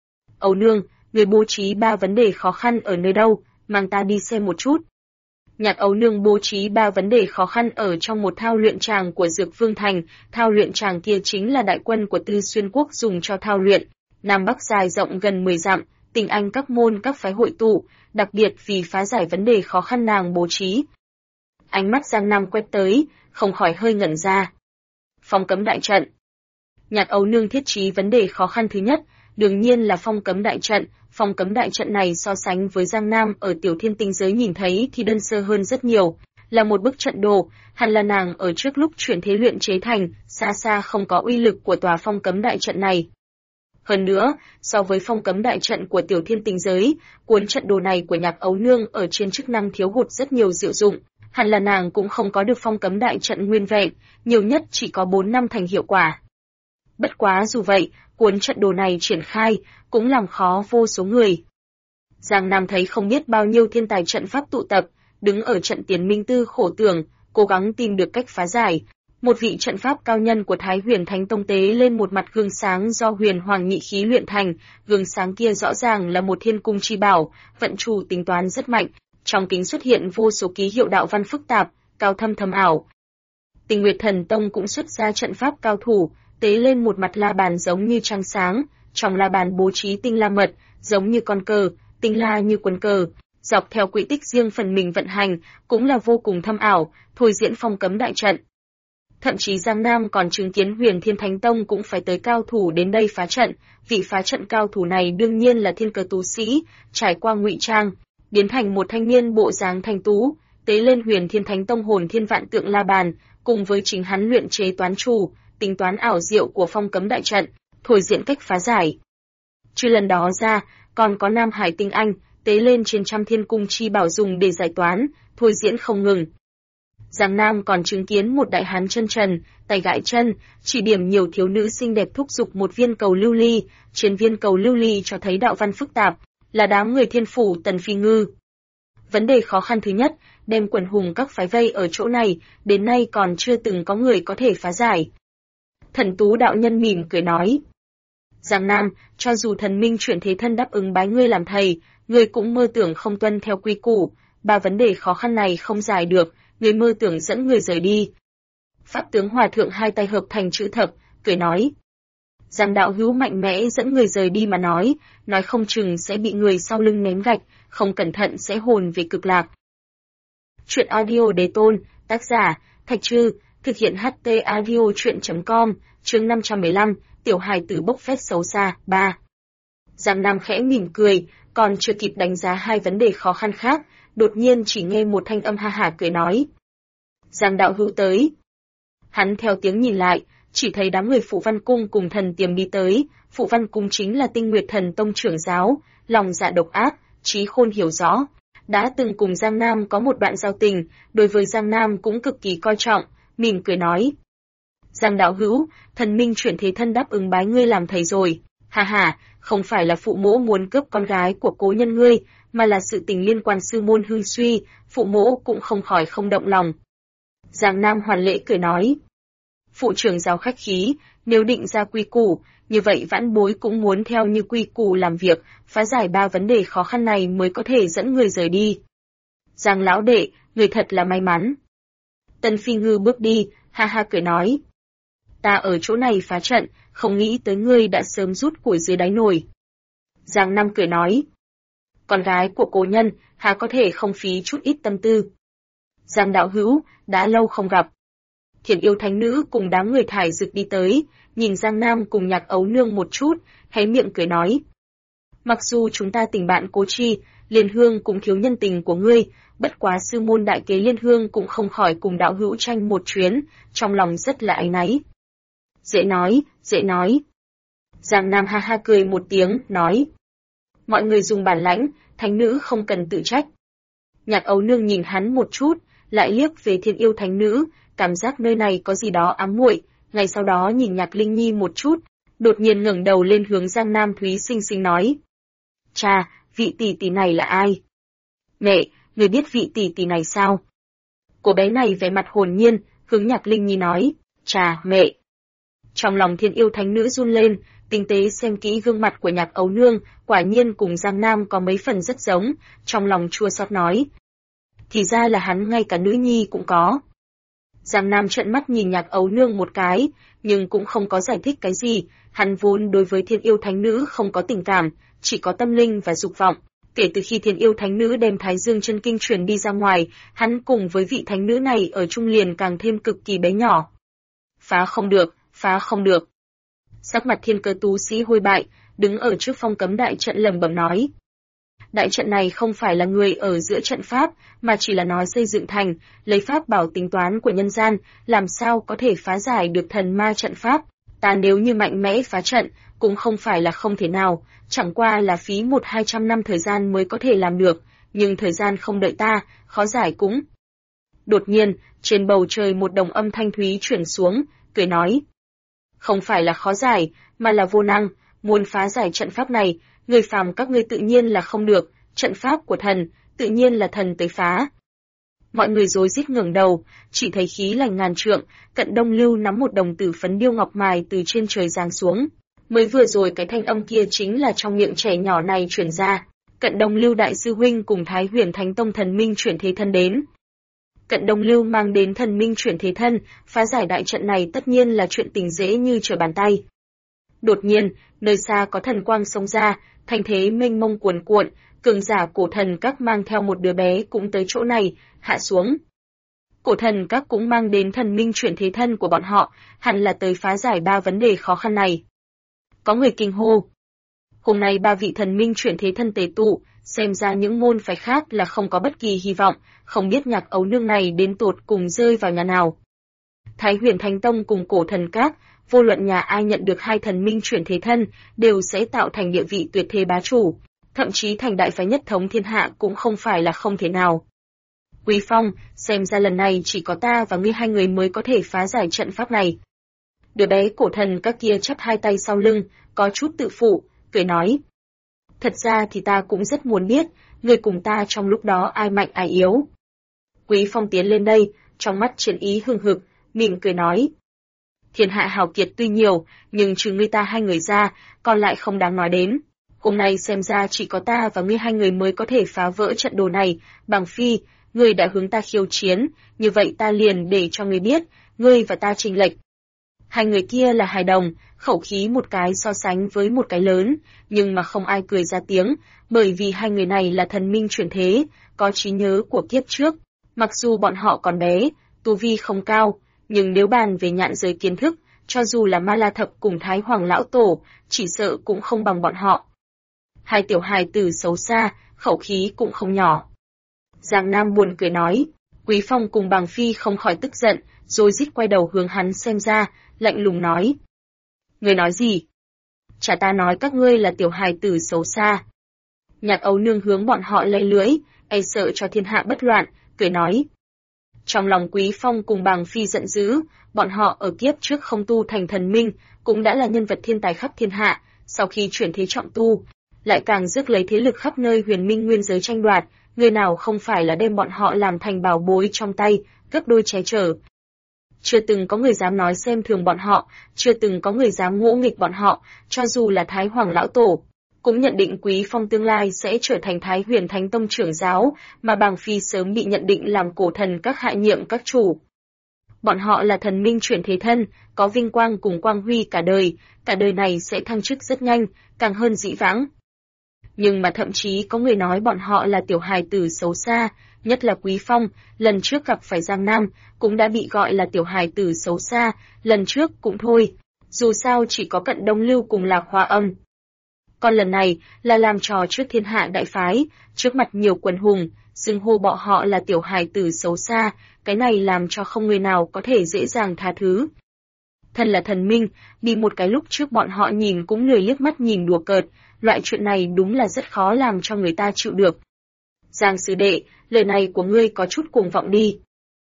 Ấu Nương, người bố trí 3 vấn đề khó khăn ở nơi đâu, mang ta đi xem một chút. Nhạc Ấu Nương bố trí 3 vấn đề khó khăn ở trong một thao luyện tràng của Dược Vương Thành, thao luyện tràng kia chính là đại quân của Tư Xuyên Quốc dùng cho thao luyện, Nam Bắc dài rộng gần 10 dặm, tình anh các môn các phái hội tụ, đặc biệt vì phá giải vấn đề khó khăn nàng bố trí. Ánh mắt Giang Nam quét tới, không khỏi hơi ngẩn ra. Phong cấm đại trận. Nhạc Ấu Nương thiết trí vấn đề khó khăn thứ nhất, đương nhiên là phong cấm đại trận. Phong cấm đại trận này so sánh với Giang Nam ở Tiểu Thiên Tinh giới nhìn thấy thì đơn sơ hơn rất nhiều, là một bức trận đồ, hẳn là nàng ở trước lúc chuyển thế luyện chế thành, xa xa không có uy lực của tòa phong cấm đại trận này. Hơn nữa, so với phong cấm đại trận của Tiểu Thiên Tinh giới, cuốn trận đồ này của Nhạc Ấu Nương ở trên chức năng thiếu hụt rất nhiều diệu dụng, hẳn là nàng cũng không có được phong cấm đại trận nguyên vẹn, nhiều nhất chỉ có 4 năm thành hiệu quả. Bất quá dù vậy, cuốn trận đồ này triển khai, cũng làm khó vô số người. Giang Nam thấy không biết bao nhiêu thiên tài trận pháp tụ tập, đứng ở trận tiền minh tư khổ tưởng, cố gắng tìm được cách phá giải. Một vị trận pháp cao nhân của Thái Huyền Thánh Tông tế lên một mặt gương sáng do Huyền Hoàng nhị khí luyện thành, gương sáng kia rõ ràng là một thiên cung chi bảo, vận chủ tính toán rất mạnh, trong kính xuất hiện vô số ký hiệu đạo văn phức tạp, cao thâm thâm ảo. Tinh Nguyệt Thần Tông cũng xuất ra trận pháp cao thủ, tế lên một mặt la bàn giống như trăng sáng, trong la bàn bố trí tinh la mật, giống như con cờ, tinh la như quân cờ, dọc theo quỹ tích riêng phần mình vận hành, cũng là vô cùng thâm ảo, thôi diễn phong cấm đại trận. Thậm chí Giang Nam còn chứng kiến Huyền Thiên Thánh Tông cũng phải tới cao thủ đến đây phá trận, vị phá trận cao thủ này đương nhiên là thiên cơ tú sĩ, trải qua ngụy trang, biến thành một thanh niên bộ dáng thanh tú, tế lên Huyền Thiên Thánh Tông hồn thiên vạn tượng la bàn, cùng với chính hắn luyện chế toán chủ, tính toán ảo diệu của phong cấm đại trận, thôi diễn cách phá giải. Trừ lần đó ra, còn có Nam Hải Tinh Anh, tế lên trên trăm thiên cung chi bảo dùng để giải toán, thôi diễn không ngừng. Giang Nam còn chứng kiến một đại hán chân trần, tay gãi chân, chỉ điểm nhiều thiếu nữ xinh đẹp thúc giục một viên cầu lưu ly, trên viên cầu lưu ly cho thấy đạo văn phức tạp, là đám người thiên phủ Tần Phi Ngư. Vấn đề khó khăn thứ nhất, đem quần hùng các phái vây ở chỗ này, đến nay còn chưa từng có người có thể phá giải. Thần Tú đạo nhân mỉm cười nói. Giang Nam, cho dù thần minh chuyển thế thân đáp ứng bái ngươi làm thầy, ngươi cũng mơ tưởng không tuân theo quy củ, 3 vấn đề khó khăn này không giải được, ngươi mơ tưởng dẫn người rời đi. Pháp tướng Hòa Thượng hai tay hợp thành chữ thập, cười nói. Giang đạo hữu mạnh mẽ dẫn người rời đi mà nói không chừng sẽ bị người sau lưng ném gạch, không cẩn thận sẽ hồn về cực lạc. Chuyện audio Đế Tôn, tác giả, Thạch Trư, thực hiện HT audio chuyện.com, chương 515, tiểu hài tử bốc phét xấu xa, 3. Giang Nam khẽ mỉm cười, còn chưa kịp đánh giá 2 vấn đề khó khăn khác, đột nhiên chỉ nghe một thanh âm ha hả cười nói. Giang đạo hữu tới. Hắn theo tiếng nhìn lại, chỉ thấy đám người Phụ Văn Cung cùng Thần Tiềm đi tới, Phụ Văn Cung chính là Tinh Nguyệt Thần Tông trưởng giáo, lòng dạ độc ác, trí khôn hiểu rõ, đã từng cùng Giang Nam có một đoạn giao tình, đối với Giang Nam cũng cực kỳ coi trọng, mỉm cười nói. Giang đạo hữu, thần minh chuyển thế thân đáp ứng bái ngươi làm thầy rồi, ha ha, không phải là phụ mẫu muốn cướp con gái của cố nhân ngươi, mà là sự tình liên quan sư môn hưng suy, phụ mẫu cũng không khỏi không động lòng. Giang Nam hoàn lễ cười nói. Phụ trưởng giáo khách khí, nếu định ra quy củ, như vậy vãn bối cũng muốn theo như quy củ làm việc, phá giải 3 vấn đề khó khăn này mới có thể dẫn người rời đi. Giang lão đệ, người thật là may mắn. Tần Phi Ngư bước đi, ha ha cười nói. Ta ở chỗ này phá trận, không nghĩ tới ngươi đã sớm rút củi dưới đáy nồi. Giang Nam cười nói. Con gái của cố nhân, hà có thể không phí chút ít tâm tư. Giang đạo hữu, đã lâu không gặp. Thiền yêu thánh nữ cùng đám người thải dực đi tới, nhìn Giang Nam cùng Nhạc Ấu Nương một chút, hé miệng cười nói. Mặc dù chúng ta tình bạn cố chi, Liên Hương cũng thiếu nhân tình của ngươi, bất quá sư môn đại kế Liên Hương cũng không khỏi cùng đạo hữu tranh một chuyến, trong lòng rất là áy náy. Dễ nói, dễ nói. Giang Nam ha ha cười một tiếng, nói. Mọi người dùng bản lãnh, thánh nữ không cần tự trách. Nhạc Ấu Nương nhìn hắn một chút, lại liếc về Thiên yêu thánh nữ, cảm giác nơi này có gì đó ám muội, ngay sau đó nhìn Nhạc Linh Nhi một chút, đột nhiên ngẩng đầu lên hướng Giang Nam Thúy xinh xinh nói. Cha, vị tỷ tỷ này là ai? Mẹ, người biết vị tỷ tỷ này sao? Cô bé này vẻ mặt hồn nhiên, hướng Nhạc Linh Nhi nói, cha, mẹ. Trong lòng Thiên Yêu Thánh Nữ run lên, tinh tế xem kỹ gương mặt của Nhạc Ấu Nương, quả nhiên cùng Giang Nam có mấy phần rất giống, trong lòng chua xót nói. Thì ra là hắn ngay cả nữ nhi cũng có. Giang Nam trợn mắt nhìn Nhạc Ấu Nương một cái, nhưng cũng không có giải thích cái gì, hắn vốn đối với Thiên Yêu Thánh Nữ không có tình cảm, chỉ có tâm linh và dục vọng. Kể từ khi Thiên Yêu Thánh Nữ đem Thái Dương Chân Kinh truyền đi ra ngoài, hắn cùng với vị thánh nữ này ở chung liền càng thêm cực kỳ bé nhỏ. Phá không được, phá không được. Sắc mặt Thiên Cơ tu sĩ hôi bại, đứng ở trước phong cấm đại trận lẩm bẩm nói. Đại trận này không phải là người ở giữa trận pháp, mà chỉ là nói xây dựng thành, lấy pháp bảo tính toán của nhân gian, làm sao có thể phá giải được thần ma trận pháp. Ta nếu như mạnh mẽ phá trận, cũng không phải là không thể nào, chẳng qua là phí 100-200 năm thời gian mới có thể làm được, nhưng thời gian không đợi ta, khó giải cũng. Đột nhiên, trên bầu trời một đồng âm thanh thúy chuyển xuống, cười nói. Không phải là khó giải, mà là vô năng, muốn phá giải trận pháp này, người phàm các ngươi tự nhiên là không được, trận pháp của thần, tự nhiên là thần tới phá. Mọi người rối rít ngẩng đầu, chỉ thấy khí lành ngàn trượng, Cận Đông Lưu nắm một đồng tử phấn điêu ngọc mài từ trên trời giáng xuống. Mới vừa rồi cái thanh âm kia chính là trong miệng trẻ nhỏ này truyền ra. Cận Đông Lưu đại sư huynh cùng Thái Huyền Thánh Tông thần minh chuyển thế thân đến. Cận Đông Lưu mang đến thần minh chuyển thế thân, phá giải đại trận này tất nhiên là chuyện tình dễ như trở bàn tay. Đột nhiên, nơi xa có thần quang xông ra, thành thế mênh mông cuồn cuộn, cường giả cổ thần các mang theo một đứa bé cũng tới chỗ này, hạ xuống. Cổ thần các cũng mang đến thần minh chuyển thế thân của bọn họ, hẳn là tới phá giải 3 vấn đề khó khăn này. Có người kinh hô. Hôm nay 3 vị thần minh chuyển thế thân tề tụ, xem ra những môn phái khác là không có bất kỳ hy vọng, không biết Nhạc Ấu Nương này đến tột cùng rơi vào nhà nào. Thái Huyền Thánh Tông cùng cổ thần các, vô luận nhà ai nhận được 2 thần minh chuyển thế thân, đều sẽ tạo thành địa vị tuyệt thế bá chủ, thậm chí thành đại phái nhất thống thiên hạ cũng không phải là không thể nào. Quý Phong, xem ra lần này chỉ có ta và ngươi 2 người mới có thể phá giải trận pháp này. Đứa bé cổ thần các kia chắp 2 tay sau lưng, có chút tự phụ, cười nói. Thật ra thì ta cũng rất muốn biết, ngươi cùng ta trong lúc đó ai mạnh ai yếu. Quý Phong tiến lên đây, trong mắt chiến ý hừng hực, mỉm cười nói. Thiên hạ hào kiệt tuy nhiều, nhưng trừ ngươi ta 2 người ra, còn lại không đáng nói đến. Hôm nay xem ra chỉ có ta và ngươi 2 người mới có thể phá vỡ trận đồ này, bằng phi, ngươi đã hướng ta khiêu chiến, như vậy ta liền để cho ngươi biết, ngươi và ta chênh lệch. 2 người kia là hài đồng, khẩu khí một cái so sánh với một cái lớn, nhưng mà không ai cười ra tiếng, bởi vì 2 người này là thần minh chuyển thế, có trí nhớ của kiếp trước. Mặc dù bọn họ còn bé, tu vi không cao, nhưng nếu bàn về nhạn giới kiến thức, cho dù là Ma La Thập cùng Thái Hoàng Lão Tổ, chỉ sợ cũng không bằng bọn họ. 2 tiểu hài tử xấu xa, khẩu khí cũng không nhỏ. Giang Nam buồn cười nói, Quý Phong cùng Bằng Phi không khỏi tức giận, rồi rít quay đầu hướng hắn xem ra, lạnh lùng nói. Ngươi nói gì? Chả ta nói các ngươi là tiểu hài tử xấu xa. Nhạc Ấu Nương hướng bọn họ lây lưỡi, e sợ cho thiên hạ bất loạn, cười nói. Trong lòng Quý Phong cùng Bằng Phi giận dữ, bọn họ ở kiếp trước không tu thành thần minh, cũng đã là nhân vật thiên tài khắp thiên hạ, sau khi chuyển thế trọng tu, lại càng rước lấy thế lực khắp nơi huyền minh nguyên giới tranh đoạt, người nào không phải là đem bọn họ làm thành bảo bối trong tay, gấp đôi che chở. Chưa từng có người dám nói xem thường bọn họ, chưa từng có người dám ngỗ nghịch bọn họ, cho dù là Thái Hoàng Lão Tổ, cũng nhận định Quý Phong tương lai sẽ trở thành Thái Huyền Thánh Tông trưởng giáo, mà Bằng Phi sớm bị nhận định làm cổ thần các hạ nhiệm các chủ. Bọn họ là thần minh chuyển thế thân, có vinh quang cùng quang huy cả đời này sẽ thăng chức rất nhanh, càng hơn dĩ vãng. Nhưng mà thậm chí có người nói bọn họ là tiểu hài tử xấu xa, nhất là Quý Phong, lần trước gặp phải Giang Nam, cũng đã bị gọi là tiểu hài tử xấu xa, lần trước cũng thôi, dù sao chỉ có Cận Đông Lưu cùng Lạc Hoa Âm. Còn lần này là làm trò trước thiên hạ đại phái, trước mặt nhiều quần hùng, xưng hô bọn họ là tiểu hài tử xấu xa, cái này làm cho không người nào có thể dễ dàng tha thứ. Thân là thần minh, bị một cái lúc trước bọn họ nhìn cũng lười liếc mắt nhìn đùa cợt, loại chuyện này đúng là rất khó làm cho người ta chịu được. Giang sư đệ, lời này của ngươi có chút cuồng vọng đi.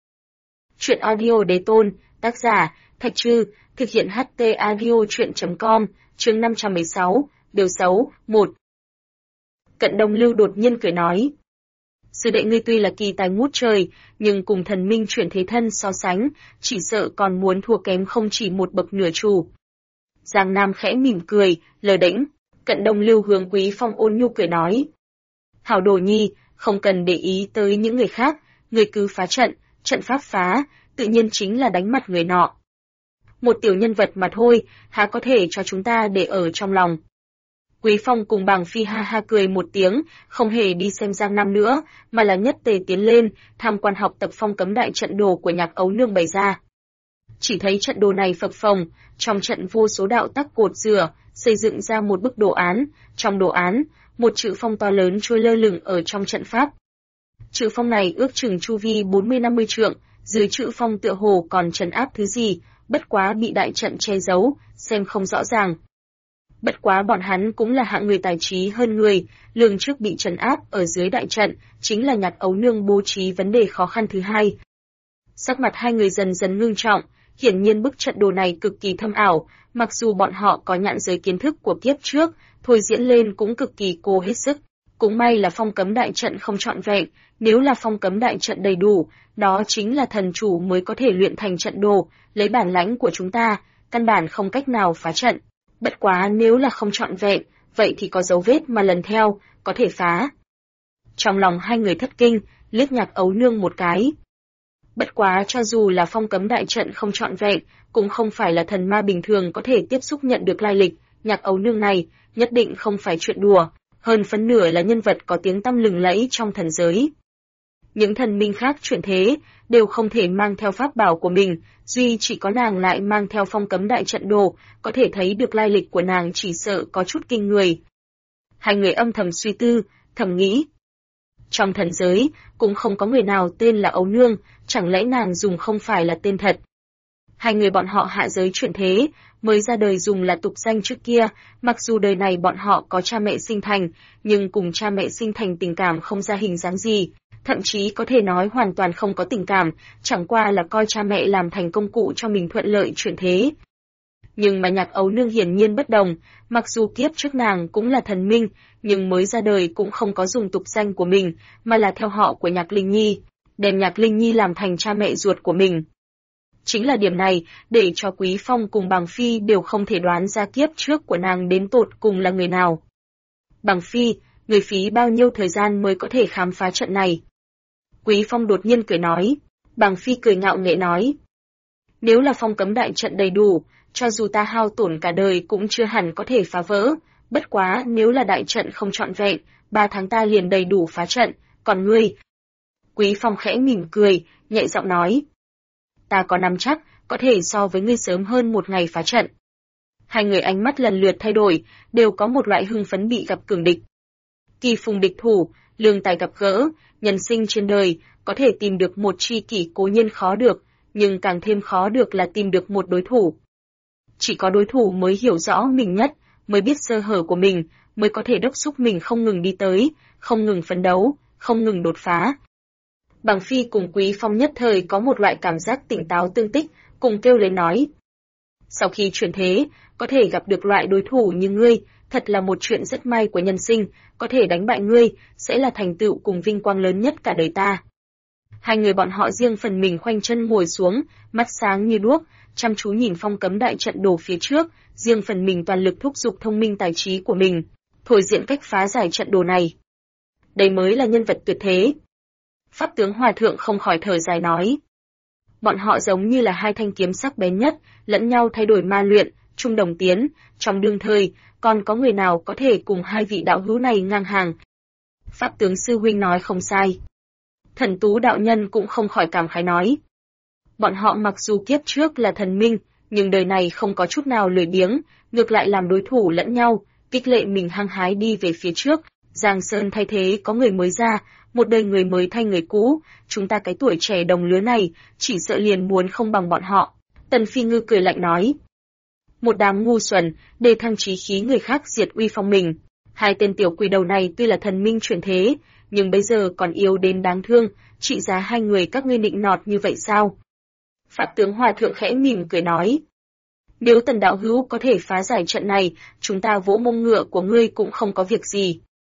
Chuyện audio Đế Tôn, tác giả, Thạch Trư, thực hiện HT audio chuyện.com, chương 516, điều xấu, 1. Cận Đông Lưu đột nhiên cười nói. Sư đệ ngươi tuy là kỳ tài ngút trời, nhưng cùng thần minh chuyển thế thân so sánh, chỉ sợ còn muốn thua kém không chỉ một bậc nửa chủ. Giang Nam khẽ mỉm cười, lờ đễnh. Cận Đông Lưu hướng Quý Phong ôn nhu cười nói. Hảo Đồ Nhi, không cần để ý tới những người khác, người cứ phá trận, trận pháp phá, tự nhiên chính là đánh mặt người nọ. Một tiểu nhân vật mà thôi, há có thể cho chúng ta để ở trong lòng. Quý Phong cùng Bàng Phi ha ha cười một tiếng, không hề đi xem Giang Nam nữa, mà là nhất tề tiến lên, tham quan học tập phong cấm đại trận đồ của Nhạc Ấu Nương bày ra. Chỉ thấy trận đồ này phập phồng, trong trận vô số đạo tắc cột dừa, xây dựng ra một bức đồ án, trong đồ án, một chữ phong to lớn trôi lơ lửng ở trong trận pháp. Chữ phong này ước chừng chu vi 40-50 trượng, dưới chữ phong tựa hồ còn trấn áp thứ gì, bất quá bị đại trận che giấu, xem không rõ ràng. Bất quá bọn hắn cũng là hạng người tài trí hơn người, lường trước bị trấn áp ở dưới đại trận, chính là Nhạc Ấu Nương bố trí vấn đề khó khăn thứ hai. Sắc mặt hai người dần dần ngưng trọng, hiển nhiên bức trận đồ này cực kỳ thâm ảo, mặc dù bọn họ có nhãn giới kiến thức của kiếp trước, thôi diễn lên cũng cực kỳ cố hết sức. Cũng may là phong cấm đại trận không trọn vẹn, nếu là phong cấm đại trận đầy đủ, đó chính là thần chủ mới có thể luyện thành trận đồ, lấy bản lãnh của chúng ta, căn bản không cách nào phá trận. Bất quá nếu là không trọn vẹn, vậy thì có dấu vết mà lần theo, có thể phá. Trong lòng hai người thất kinh, liếc Nhạc Ấu Nương một cái. Bất quá cho dù là phong cấm đại trận không trọn vẹn, cũng không phải là thần ma bình thường có thể tiếp xúc nhận được lai lịch, Nhạc Ấu Nương này, nhất định không phải chuyện đùa, hơn phân nửa là nhân vật có tiếng tăm lừng lẫy trong thần giới. Những thần minh khác chuyển thế, đều không thể mang theo pháp bảo của mình, duy chỉ có nàng lại mang theo phong cấm đại trận đồ, có thể thấy được lai lịch của nàng chỉ sợ có chút kinh người. Hai người âm thầm suy tư, thầm nghĩ. Trong thần giới, cũng không có người nào tên là Ấu Nương, chẳng lẽ nàng dùng không phải là tên thật. Hai người bọn họ hạ giới chuyển thế, mới ra đời dùng là tục danh trước kia, mặc dù đời này bọn họ có cha mẹ sinh thành, nhưng cùng cha mẹ sinh thành tình cảm không ra hình dáng gì, thậm chí có thể nói hoàn toàn không có tình cảm, chẳng qua là coi cha mẹ làm thành công cụ cho mình thuận lợi chuyển thế. Nhưng mà Nhạc Ấu Nương hiển nhiên bất đồng, mặc dù kiếp trước nàng cũng là thần minh, nhưng mới ra đời cũng không có dùng tục danh của mình, mà là theo họ của Nhạc Linh Nhi, đem Nhạc Linh Nhi làm thành cha mẹ ruột của mình. Chính là điểm này, để cho Quý Phong cùng Bàng Phi đều không thể đoán ra kiếp trước của nàng đến tột cùng là người nào. Bàng Phi, người phí bao nhiêu thời gian mới có thể khám phá trận này? Quý Phong đột nhiên cười nói. Bàng Phi cười ngạo nghễ nói. Nếu là phong cấm đại trận đầy đủ, cho dù ta hao tổn cả đời cũng chưa hẳn có thể phá vỡ. Bất quá nếu là đại trận không trọn vẹn, 3 tháng ta liền đầy đủ phá trận, còn ngươi? Quý Phong khẽ mỉm cười, nhẹ giọng nói. Ta có nắm chắc, có thể so với ngươi sớm hơn 1 ngày phá trận. Hai người ánh mắt lần lượt thay đổi, đều có một loại hưng phấn bị gặp cường địch. Kỳ phùng địch thủ, lương tài gặp gỡ, nhân sinh trên đời, có thể tìm được một tri kỷ cố nhiên khó được, nhưng càng thêm khó được là tìm được một đối thủ. Chỉ có đối thủ mới hiểu rõ mình nhất, mới biết sơ hở của mình, mới có thể đốc thúc mình không ngừng đi tới, không ngừng phấn đấu, không ngừng đột phá. Bàng Phi cùng Quý Phong nhất thời có một loại cảm giác tỉnh táo tương tích, cùng kêu lên nói. Sau khi chuyển thế, có thể gặp được loại đối thủ như ngươi, thật là một chuyện rất may của nhân sinh, có thể đánh bại ngươi, sẽ là thành tựu cùng vinh quang lớn nhất cả đời ta. Hai người bọn họ riêng phần mình khoanh chân ngồi xuống, mắt sáng như đuốc, chăm chú nhìn phong cấm đại trận đồ phía trước, riêng phần mình toàn lực thúc giục thông minh tài trí của mình, thôi diễn cách phá giải trận đồ này. Đây mới là nhân vật tuyệt thế. Pháp tướng Hòa Thượng không khỏi thở dài nói. Bọn họ giống như là hai thanh kiếm sắc bén nhất, lẫn nhau thay đổi ma luyện, chung đồng tiến, trong đương thời, còn có người nào có thể cùng hai vị đạo hữu này ngang hàng. Pháp tướng sư huynh nói không sai. Thần Tú đạo nhân cũng không khỏi cảm khái nói. Bọn họ mặc dù kiếp trước là thần minh, nhưng đời này không có chút nào lười biếng, ngược lại làm đối thủ lẫn nhau, kích lệ mình hăng hái đi về phía trước. Giang Sơn thay thế có người mới ra, một đời người mới thay người cũ, chúng ta cái tuổi trẻ đồng lứa này, chỉ sợ liền muốn không bằng bọn họ. Tần Phi Ngư cười lạnh nói. Một đám ngu xuẩn, đề thăng chí khí người khác diệt uy phong mình. Hai tên tiểu quỷ đầu này tuy là thần minh chuyển thế, nhưng bây giờ còn yếu đến đáng thương, trị giá hai người các ngươi nịnh nọt như vậy sao? Pháp tướng Hòa Thượng khẽ mỉm cười nói. Nếu Tần đạo hữu có thể phá giải trận này, chúng ta vỗ mông ngựa của ngươi cũng không có việc gì.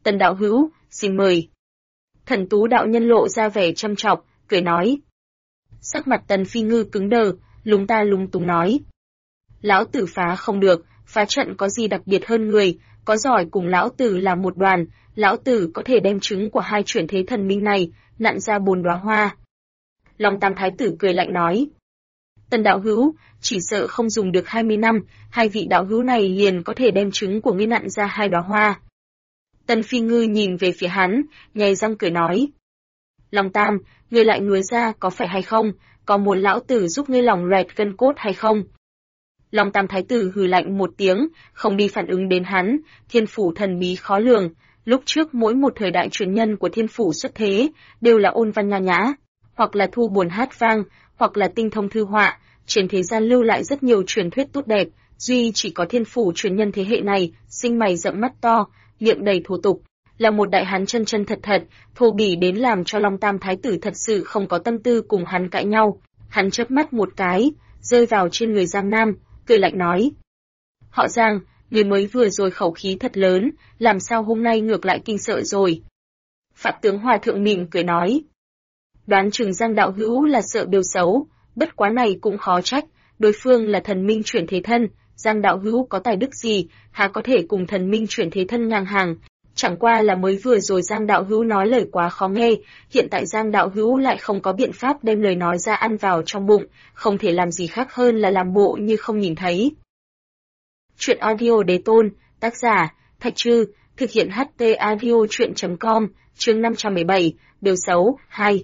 Tần đạo hữu, xin mời. Thần Tú đạo nhân lộ ra vẻ châm chọc, cười nói. Sắc mặt Tần Phi Ngư cứng đờ, lúng ta lúng túng nói. Lão tử phá không được, phá trận có gì đặc biệt hơn người, có giỏi cùng lão tử là một đoàn, lão tử có thể đem trứng của hai chuyển thế thần minh này, nặn ra 4 đóa hoa. Long Tam Thái tử cười lạnh nói. Tần đạo hữu, chỉ sợ không dùng được 20 năm, hai vị đạo hữu này liền có thể đem trứng của ngươi nặn ra 2 đóa hoa. Tần Phi Ngư nhìn về phía hắn, nhếch răng cười nói. Long Tam, ngươi lại ngứa ra có phải hay không, có muốn lão tử giúp ngươi lòng loẹt gân cốt hay không? Long Tam Thái tử hừ lạnh một tiếng, không đi phản ứng đến hắn, thiên phủ thần bí khó lường. Lúc trước mỗi một thời đại truyền nhân của thiên phủ xuất thế, đều là ôn văn nho nhã, hoặc là thu buồn hát vang, hoặc là tinh thông thư họa, trên thế gian lưu lại rất nhiều truyền thuyết tốt đẹp, duy chỉ có thiên phủ truyền nhân thế hệ này, sinh mày rậm mắt to, miệng đầy thô tục, là một đại hán chân chân thật thật, thô bỉ đến làm cho Long Tam Thái tử thật sự không có tâm tư cùng hắn cãi nhau. Hắn chớp mắt một cái, rơi vào trên người Giang Nam, cười lạnh nói. Họ Giang, người mới vừa rồi khẩu khí thật lớn, làm sao hôm nay ngược lại kinh sợ rồi? Phạm tướng Hòa thượng mỉm cười nói. Đoán chừng Giang đạo hữu là sợ điều xấu, bất quá này cũng khó trách, đối phương là thần minh chuyển thế thân, Giang đạo hữu có tài đức gì, há có thể cùng thần minh chuyển thế thân ngang hàng. Chẳng qua là mới vừa rồi Giang đạo hữu nói lời quá khó nghe, hiện tại Giang đạo hữu lại không có biện pháp đem lời nói ra ăn vào trong bụng, không thể làm gì khác hơn là làm bộ như không nhìn thấy. Chuyện audio đế tôn, tác giả, Thạch Trư, thực hiện HT audio chuyện.com, chương 517, điều xấu, 2.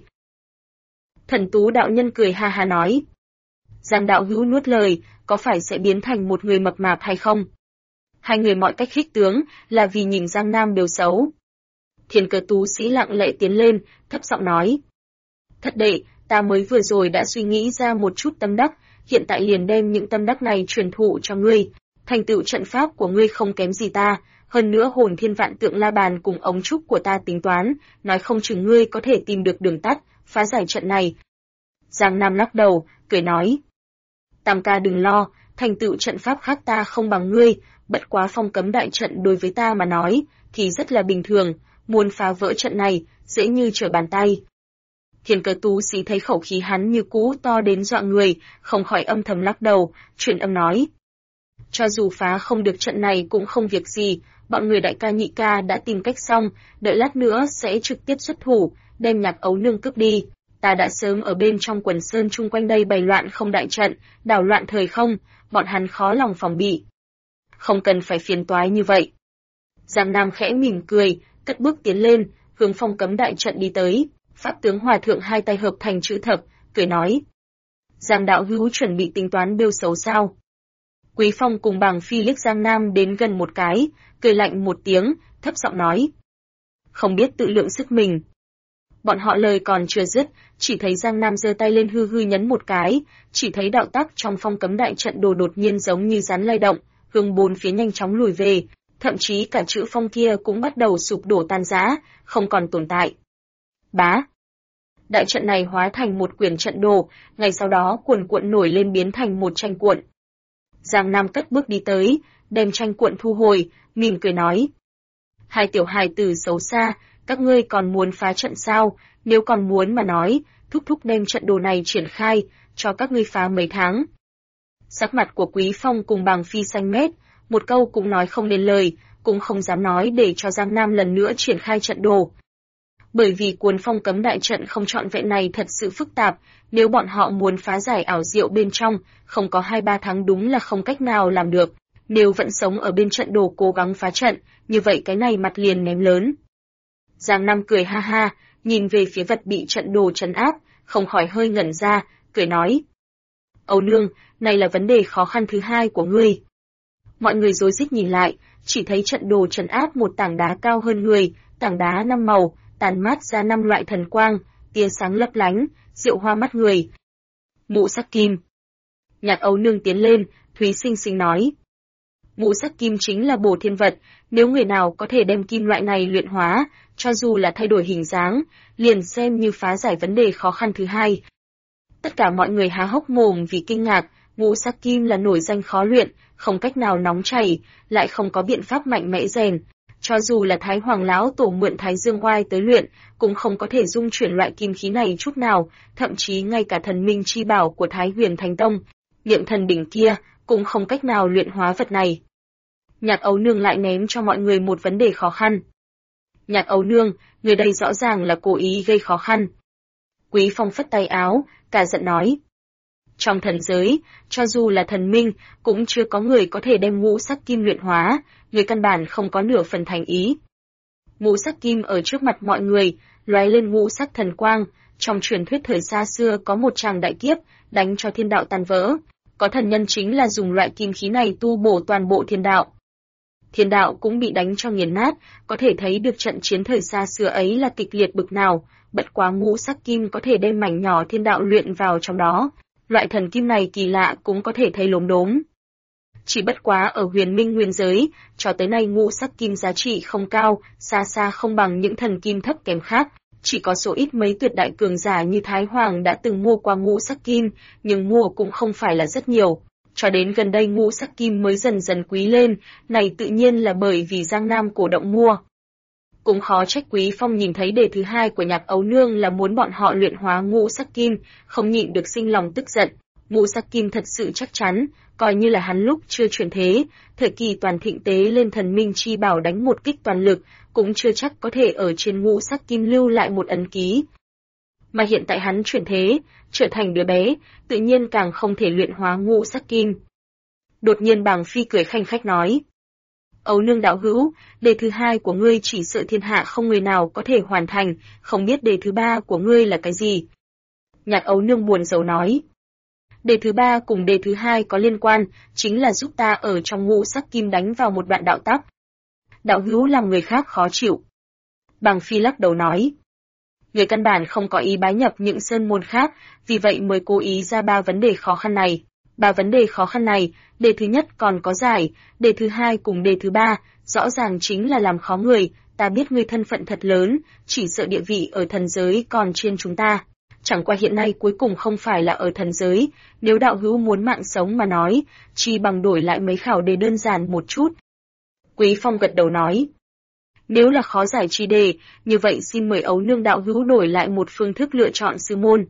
Thần Tú đạo nhân cười ha ha nói. Giang đạo hữu nuốt lời, có phải sẽ biến thành một người mập mạp hay không? Hai người mọi cách khích tướng, là vì nhìn Giang Nam điều xấu. Thiên Cơ Tú sĩ lặng lẽ tiến lên, thấp giọng nói. Thật đệ, ta mới vừa rồi đã suy nghĩ ra một chút tâm đắc, hiện tại liền đem những tâm đắc này truyền thụ cho ngươi. Thành tựu trận pháp của ngươi không kém gì ta, hơn nữa hồn thiên vạn tượng la bàn cùng ống trúc của ta tính toán, nói không chừng ngươi có thể tìm được đường tắt, phá giải trận này. Giang Nam lắc đầu, cười nói. Tam ca đừng lo, thành tựu trận pháp khác ta không bằng ngươi, bất quá phong cấm đại trận đối với ta mà nói, thì rất là bình thường, muốn phá vỡ trận này, dễ như trở bàn tay. Thiên Cơ Tú sĩ thấy khẩu khí hắn như cũ to đến dọa người, không khỏi âm thầm lắc đầu, truyền âm nói. Cho dù phá không được trận này cũng không việc gì, bọn người đại ca nhị ca đã tìm cách xong, đợi lát nữa sẽ trực tiếp xuất thủ, đem Nhạc Ấu Nương cướp đi. Ta đã sớm ở bên trong quần sơn chung quanh đây bày loạn không đại trận, đảo loạn thời không, bọn hắn khó lòng phòng bị. Không cần phải phiền toái như vậy. Giang Nam khẽ mỉm cười, cất bước tiến lên, hướng phong cấm đại trận đi tới. Pháp tướng Hòa thượng hai tay hợp thành chữ thập, cười nói. Giang đạo hữu chuẩn bị tính toán bêu xấu sao? Quý Phong cùng Bàng Phi liếc Giang Nam đến gần một cái, cười lạnh một tiếng, thấp giọng nói. Không biết tự lượng sức mình. Bọn họ lời còn chưa dứt, chỉ thấy Giang Nam giơ tay lên hư hư nhấn một cái, chỉ thấy đạo tắc trong phong cấm đại trận đồ đột nhiên giống như rắn lay động, hướng bốn phía nhanh chóng lùi về, thậm chí cả chữ phong kia cũng bắt đầu sụp đổ tan rã, không còn tồn tại. Bá! Đại trận này hóa thành một quyển trận đồ, ngay sau đó cuồn cuộn nổi lên biến thành một tranh cuộn. Giang Nam cất bước đi tới, đem tranh cuộn thu hồi, mỉm cười nói. Hai tiểu hài tử xấu xa, các ngươi còn muốn phá trận sao, nếu còn muốn mà nói, thúc thúc đem trận đồ này triển khai, cho các ngươi phá mấy tháng. Sắc mặt của Quý Phong cùng Bàng Phi xanh mét, một câu cũng nói không nên lời, cũng không dám nói để cho Giang Nam lần nữa triển khai trận đồ. Bởi vì cuốn phong cấm đại trận không trọn vẹn này thật sự phức tạp, nếu bọn họ muốn phá giải ảo diệu bên trong, không có 2-3 tháng đúng là không cách nào làm được. Nếu vẫn sống ở bên trận đồ cố gắng phá trận, như vậy cái này mặt liền ném lớn. Giang Nam cười ha ha, nhìn về phía vật bị trận đồ trấn áp, không khỏi hơi ngẩn ra, cười nói. Âu nương, này là vấn đề khó khăn thứ hai của ngươi. Mọi người rối rít nhìn lại, chỉ thấy trận đồ trấn áp một tảng đá cao hơn người, tảng đá 5 màu, tàn mát ra 5 loại thần quang, tia sáng lấp lánh, diệu hoa mắt người. Ngũ sắc kim. Nhạc Ấu Nương tiến lên, Thúy xinh xinh nói. Ngũ sắc kim chính là bổ thiên vật, nếu người nào có thể đem kim loại này luyện hóa, cho dù là thay đổi hình dáng, liền xem như phá giải vấn đề khó khăn thứ hai. Tất cả mọi người há hốc mồm vì kinh ngạc, ngũ sắc kim là nổi danh khó luyện, không cách nào nóng chảy, lại không có biện pháp mạnh mẽ rèn. cho dù là Thái Hoàng lão tổ mượn Thái Dương oai tới luyện, cũng không có thể dung chuyển loại kim khí này chút nào, thậm chí ngay cả thần minh chi bảo của Thái Huyền Thánh Tông, Niệm Thần đỉnh kia, cũng không cách nào luyện hóa vật này. Nhạc Ấu Nương lại ném cho mọi người một vấn đề khó khăn. Nhạc Ấu Nương, người đây rõ ràng là cố ý gây khó khăn. Quý Phong phất tay áo, cả giận nói. Trong thần giới, cho dù là thần minh, cũng chưa có người có thể đem ngũ sắc kim luyện hóa, người căn bản không có nửa phần thành ý. Ngũ sắc kim ở trước mặt mọi người, lóe lên ngũ sắc thần quang, trong truyền thuyết thời xa xưa có một tràng đại kiếp, đánh cho thiên đạo tan vỡ, có thần nhân chính là dùng loại kim khí này tu bổ toàn bộ thiên đạo. Thiên đạo cũng bị đánh cho nghiền nát, có thể thấy được trận chiến thời xa xưa ấy là kịch liệt bực nào, bất quá ngũ sắc kim có thể đem mảnh nhỏ thiên đạo luyện vào trong đó. Loại thần kim này kỳ lạ cũng có thể thấy lốm đốm. Chỉ bất quá ở huyền minh nguyên giới, cho tới nay ngũ sắc kim giá trị không cao, xa xa không bằng những thần kim thấp kém khác. Chỉ có số ít mấy tuyệt đại cường giả như Thái Hoàng đã từng mua qua ngũ sắc kim, nhưng mua cũng không phải là rất nhiều. Cho đến gần đây ngũ sắc kim mới dần dần quý lên, này tự nhiên là bởi vì Giang Nam cổ động mua. Cũng khó trách Quý Phong nhìn thấy đề thứ hai của Nhạc Ấu Nương là muốn bọn họ luyện hóa ngũ sắc kim, không nhịn được sinh lòng tức giận. Ngũ sắc kim thật sự chắc chắn, coi như là hắn lúc chưa chuyển thế, thời kỳ toàn thịnh tế lên thần minh chi bảo đánh một kích toàn lực, cũng chưa chắc có thể ở trên ngũ sắc kim lưu lại một ấn ký. Mà hiện tại hắn chuyển thế, trở thành đứa bé, tự nhiên càng không thể luyện hóa ngũ sắc kim. Đột nhiên Bàng Phi cười khanh khách nói. Ấu Nương đạo hữu, đề thứ hai của ngươi chỉ sợ thiên hạ không người nào có thể hoàn thành, không biết đề thứ ba của ngươi là cái gì. Nhạc Ấu Nương buồn rầu nói. Đề thứ ba cùng đề thứ hai có liên quan, chính là giúp ta ở trong ngũ sắc kim đánh vào một đoạn đạo tắc. Đạo hữu làm người khác khó chịu. Bàng Phi lắc đầu nói. Người căn bản không có ý bái nhập những sơn môn khác, vì vậy mới cố ý ra ba vấn đề khó khăn này. Ba vấn đề khó khăn này, đề thứ nhất còn có giải, đề thứ hai cùng đề thứ ba, rõ ràng chính là làm khó người, ta biết ngươi thân phận thật lớn, chỉ sợ địa vị ở thần giới còn trên chúng ta. Chẳng qua hiện nay cuối cùng không phải là ở thần giới, nếu đạo hữu muốn mạng sống mà nói, chi bằng đổi lại mấy khảo đề đơn giản một chút. Quý Phong gật đầu nói. Nếu là khó giải chi đề, như vậy xin mời Ấu Nương đạo hữu đổi lại một phương thức lựa chọn sư môn.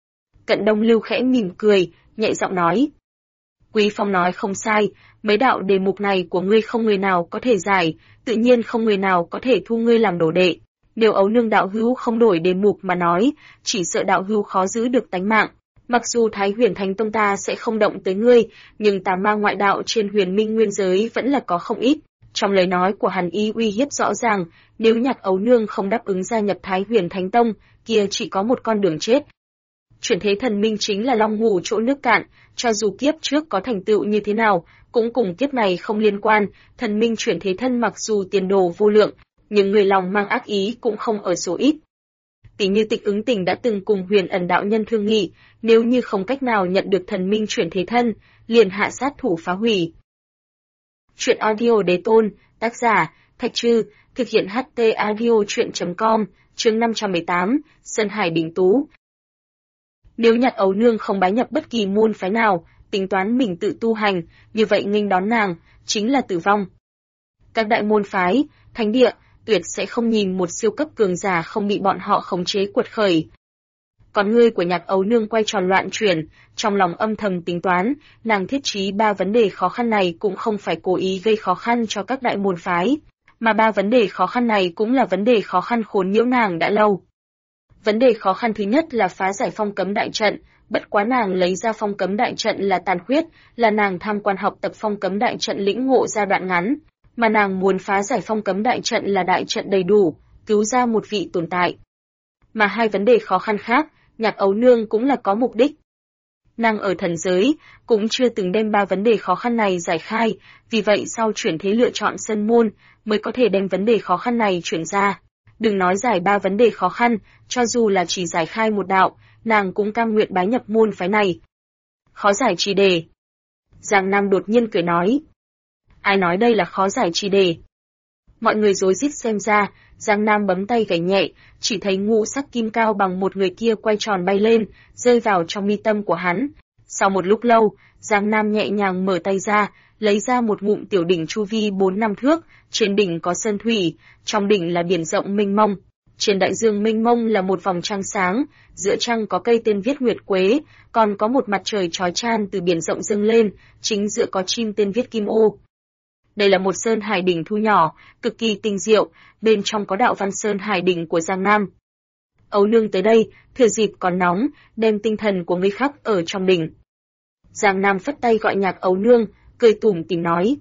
Cận Đông Lưu khẽ mỉm cười, nhẹ giọng nói. Quý Phong nói không sai, mấy đạo đề mục này của ngươi không người nào có thể giải, tự nhiên không người nào có thể thu ngươi làm đồ đệ. Nếu Ấu Nương đạo hữu không đổi đề mục mà nói, chỉ sợ đạo hữu khó giữ được tánh mạng. Mặc dù Thái Huyền Thánh Tông ta sẽ không động tới ngươi, nhưng tà ma ngoại đạo trên huyền minh nguyên giới vẫn là có không ít. Trong lời nói của Hàn Y uy hiếp rõ ràng, nếu Nhạc Ấu Nương không đáp ứng gia nhập Thái Huyền Thánh Tông, kia chỉ có một con đường chết. Chuyển thế thần minh chính là long ngủ chỗ nước cạn, cho dù kiếp trước có thành tựu như thế nào, cũng cùng kiếp này không liên quan, thần minh chuyển thế thân mặc dù tiền đồ vô lượng, nhưng người lòng mang ác ý cũng không ở số ít. Tỷ như Tịch Ứng Tình đã từng cùng Huyền Ẩn đạo nhân thương nghị, nếu như không cách nào nhận được thần minh chuyển thế thân, liền hạ sát thủ phá hủy. Chuyện audio đế tôn, tác giả, Thạch Trư, thực hiện HT audio chuyện.com, chương 518, Sơn Hải Đỉnh Tú. Nếu Nhạc Ấu Nương không bái nhập bất kỳ môn phái nào, tính toán mình tự tu hành, như vậy nghênh đón nàng, chính là tử vong. Các đại môn phái, thánh địa, tuyệt sẽ không nhìn một siêu cấp cường giả không bị bọn họ khống chế quật khởi. Con ngươi của Nhạc Ấu Nương quay tròn loạn chuyển, trong lòng âm thầm tính toán, nàng thiết trí ba vấn đề khó khăn này cũng không phải cố ý gây khó khăn cho các đại môn phái, mà ba vấn đề khó khăn này cũng là vấn đề khó khăn khốn nhiễu nàng đã lâu. Vấn đề khó khăn thứ nhất là phá giải phong cấm đại trận, bất quá nàng lấy ra phong cấm đại trận là tàn khuyết, là nàng tham quan học tập phong cấm đại trận lĩnh ngộ ra đoạn ngắn, mà nàng muốn phá giải phong cấm đại trận là đại trận đầy đủ, cứu ra một vị tồn tại. Mà hai vấn đề khó khăn khác, Nhạc Ấu Nương cũng là có mục đích. Nàng ở thần giới, cũng chưa từng đem ba vấn đề khó khăn này giải khai, vì vậy sau chuyển thế lựa chọn sơn môn, mới có thể đem vấn đề khó khăn này chuyển ra. Đừng nói giải ba vấn đề khó khăn, cho dù là chỉ giải khai một đạo, nàng cũng cam nguyện bái nhập môn phái này. Khó giải chi đề. Giang Nam đột nhiên cười nói. Ai nói đây là khó giải chi đề? Mọi người rối rít xem ra, Giang Nam bấm tay gảy nhẹ, chỉ thấy ngũ sắc kim cao bằng một người kia quay tròn bay lên, rơi vào trong mi tâm của hắn. Sau một lúc lâu, Giang Nam nhẹ nhàng mở tay ra, lấy ra một ngụm tiểu đỉnh chu vi 4-5 thước, trên đỉnh có sơn thủy, trong đỉnh là biển rộng mênh mông. Trên đại dương mênh mông là một vòng trăng sáng, giữa trăng có cây tên viết nguyệt quế, còn có một mặt trời chói chang từ biển rộng dâng lên, chính giữa có chim tên viết kim ô. Đây là một sơn hải đỉnh thu nhỏ, cực kỳ tinh diệu, bên trong có đạo văn sơn hải đỉnh của Giang Nam. Ấu nương tới đây, thừa dịp còn nóng, đem tinh thần của ngươi khắc ở trong đỉnh. Giang Nam phất tay gọi Nhạc Ấu nương, cười tủm tỉm nói: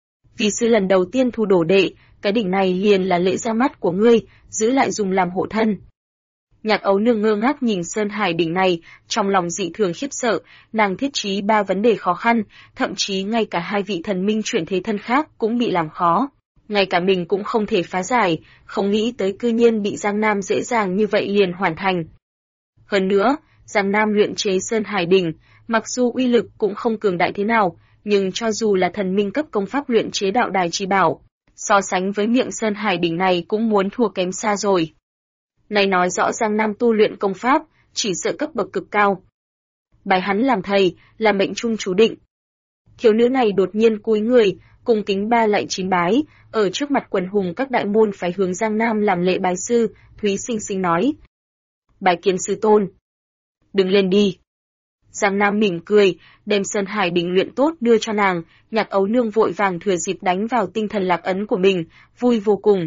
vì sư lần đầu tiên thu đồ đệ, cái đỉnh này liền là lễ ra mắt của ngươi, giữ lại dùng làm hộ thân. Nhạc Ấu nương ngơ ngác nhìn sơn hải đỉnh này, trong lòng dị thường khiếp sợ, nàng thiết trí 3 vấn đề khó khăn, thậm chí ngay cả 2 vị thần minh chuyển thế thân khác cũng bị làm khó. Ngay cả mình cũng không thể phá giải, không nghĩ tới cư nhiên bị Giang Nam dễ dàng như vậy liền hoàn thành. Hơn nữa, Giang Nam luyện chế sơn hải đỉnh, mặc dù uy lực cũng không cường đại thế nào, nhưng cho dù là thần minh cấp công pháp luyện chế đạo đài chi bảo, so sánh với miệng sơn hải đỉnh này cũng muốn thua kém xa rồi. Này nói rõ Giang Nam tu luyện công pháp, chỉ sợ cấp bậc cực cao. Bài hắn làm thầy, là mệnh trung chú định. Thiếu nữ này đột nhiên cúi người, cung kính 3 lạy 9 bái, ở trước mặt quần hùng các đại môn phải hướng Giang Nam làm lễ bái sư, Thúy Sinh Sinh nói: bái kiến sư tôn. Đứng lên đi. Giang Nam mỉm cười, đem sơn hải đỉnh luyện tốt đưa cho nàng, Nhạc Ấu nương vội vàng thừa dịp đánh vào tinh thần lạc ấn của mình, vui vô cùng.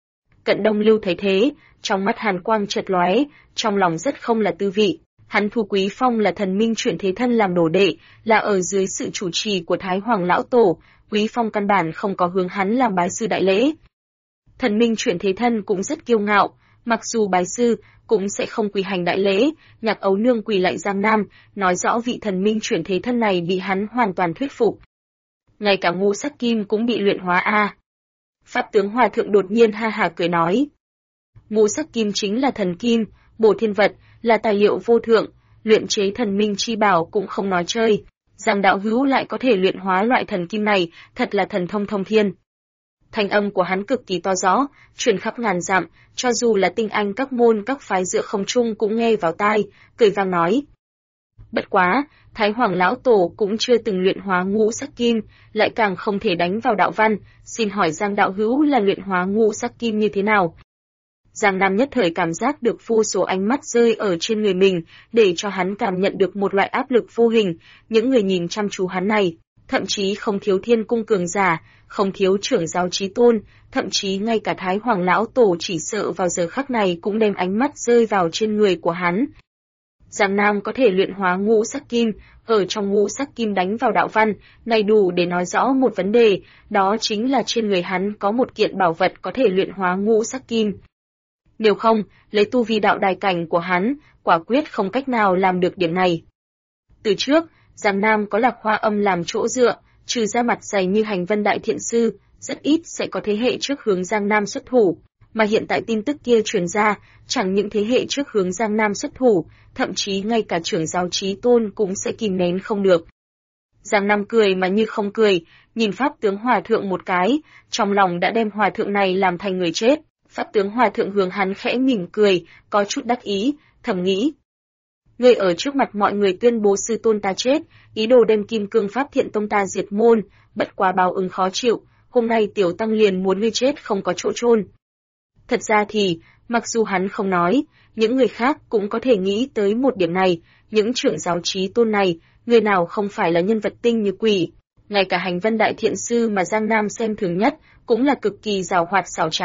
Cận Đông Lưu thấy thế, trong mắt hàn quang chợt lóe, trong lòng rất không là tư vị. Hắn thu Quý Phong là thần minh chuyển thế thân làm đồ đệ, là ở dưới sự chủ trì của Thái Hoàng lão tổ, Quý Phong căn bản không có hướng hắn làm bái sư đại lễ. Thần minh chuyển thế thân cũng rất kiêu ngạo, mặc dù bái sư cũng sẽ không quỳ hành đại lễ. Nhạc Ấu nương quỳ lại Giang Nam, nói rõ vị thần minh chuyển thế thân này bị hắn hoàn toàn thuyết phục. Ngay cả ngũ sắc kim cũng bị luyện hóa a. Pháp tướng Hòa thượng đột nhiên ha hà cười nói: ngũ sắc kim chính là thần kim, bổ thiên vật, là tài liệu vô thượng, luyện chế thần minh chi bảo cũng không nói chơi. Giang đạo hữu lại có thể luyện hóa loại thần kim này, thật là thần thông thông thiên. Thanh âm của hắn cực kỳ to rõ, truyền khắp ngàn dặm, cho dù là tinh anh các môn các phái giữa không trung cũng nghe vào tai, cười vang nói: bất quá, Thái Hoàng lão tổ cũng chưa từng luyện hóa ngũ sắc kim, lại càng không thể đánh vào đạo văn, xin hỏi Giang đạo hữu là luyện hóa ngũ sắc kim như thế nào? Giang Nam nhất thời cảm giác được vô số ánh mắt rơi ở trên người mình, để cho hắn cảm nhận được một loại áp lực vô hình, những người nhìn chăm chú hắn này, thậm chí không thiếu thiên cung cường giả, không thiếu trưởng giáo chí tôn, thậm chí ngay cả Thái Hoàng lão tổ chỉ sợ vào giờ khắc này cũng đem ánh mắt rơi vào trên người của hắn. Giang Nam có thể luyện hóa ngũ sắc kim, ở trong ngũ sắc kim đánh vào đạo văn, này đủ để nói rõ một vấn đề, đó chính là trên người hắn có một kiện bảo vật có thể luyện hóa ngũ sắc kim. Nếu không, lấy tu vi đạo đài cảnh của hắn, quả quyết không cách nào làm được điểm này. Từ trước, Giang Nam có Lạc Hoa Âm làm chỗ dựa, trừ ra mặt dày như Hành Vân Đại Thiện Sư, rất ít sẽ có thế hệ trước hướng Giang Nam xuất thủ. Mà hiện tại tin tức kia truyền ra, chẳng những thế hệ trước hướng Giang Nam xuất thủ, thậm chí ngay cả trưởng giáo chí tôn cũng sẽ kìm nén không được. Giang Nam cười mà như không cười, nhìn Pháp tướng Hòa thượng một cái, trong lòng đã đem Hòa thượng này làm thành người chết. Pháp tướng Hòa thượng hướng hắn khẽ mỉm cười, có chút đắc ý, thầm nghĩ: ngươi ở trước mặt mọi người tuyên bố sư tôn ta chết, ý đồ đem Kim Cương Pháp Thiện Tông ta diệt môn, bất quá báo ứng khó chịu, hôm nay tiểu tăng liền muốn ngươi chết không có chỗ chôn. Thật ra thì, mặc dù hắn không nói, những người khác cũng có thể nghĩ tới một điểm này, những trưởng giáo chí tôn này, người nào không phải là nhân vật tinh như quỷ. Ngay cả Hành Vân Đại Thiện Sư mà Giang Nam xem thường nhất, cũng là cực kỳ giàu hoạt xảo trá.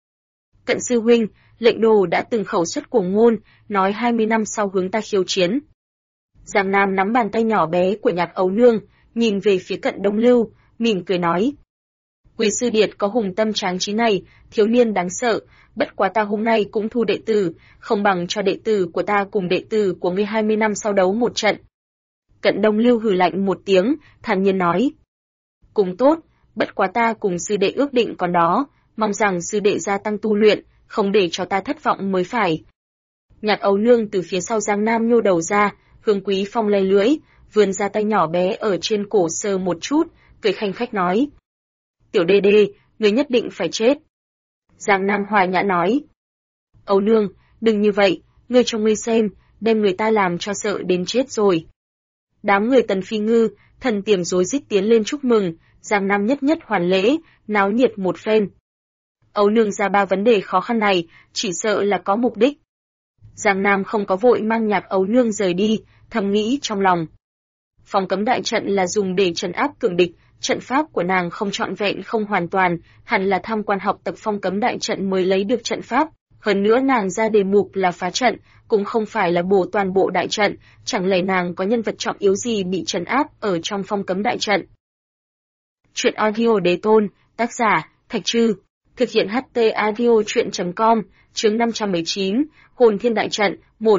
Cận sư huynh, lệnh đồ đã từng khẩu xuất cuồng ngôn, nói 20 năm sau hướng ta khiêu chiến. Giang Nam nắm bàn tay nhỏ bé của Nhạc Ấu nương, nhìn về phía Cận Đông Lưu, mỉm cười nói: quý sư điệt có hùng tâm tráng trí này, thiếu niên đáng sợ, bất quá ta hôm nay cũng thu đệ tử, không bằng cho đệ tử của ta cùng đệ tử của ngươi 20 năm sau đấu một trận. Cận Đông Lưu hừ lạnh một tiếng, thản nhiên nói: cùng tốt, bất quá ta cùng sư đệ ước định còn đó, mong rằng sư đệ gia tăng tu luyện, không để cho ta thất vọng mới phải. Nhạc Ấu nương từ phía sau Giang Nam nhô đầu ra, hướng Quý Phong lay lưỡi, vươn ra tay nhỏ bé ở trên cổ sờ một chút, cười khanh khách nói: tiểu đê đê, ngươi nhất định phải chết. Giang Nam hòa nhã nói: Ấu nương, đừng như vậy, ngươi cho ngươi xem, đem người ta làm cho sợ đến chết rồi. Đám người Tần Phi Ngư, Thần Tiềm rối rít tiến lên chúc mừng, Giang Nam nhất nhất hoàn lễ, náo nhiệt một phen. Âu Nương ra ba vấn đề khó khăn này, chỉ sợ là có mục đích. Giang Nam không có vội mang Nhạc Âu Nương rời đi, thầm nghĩ trong lòng. Phong cấm đại trận là dùng để trấn áp cường địch, trận pháp của nàng không trọn vẹn không hoàn toàn, hẳn là tham quan học tập phong cấm đại trận mới lấy được trận pháp. Hơn nữa nàng ra đề mục là phá trận, cũng không phải là bổ toàn bộ đại trận, chẳng lẽ nàng có nhân vật trọng yếu gì bị trấn áp ở trong phong cấm đại trận. Truyện audio đế tôn, tác giả, Thạch Trư, thực hiện HT audio truyện.com, chương 519, Hồn Thiên Đại Trận, 1.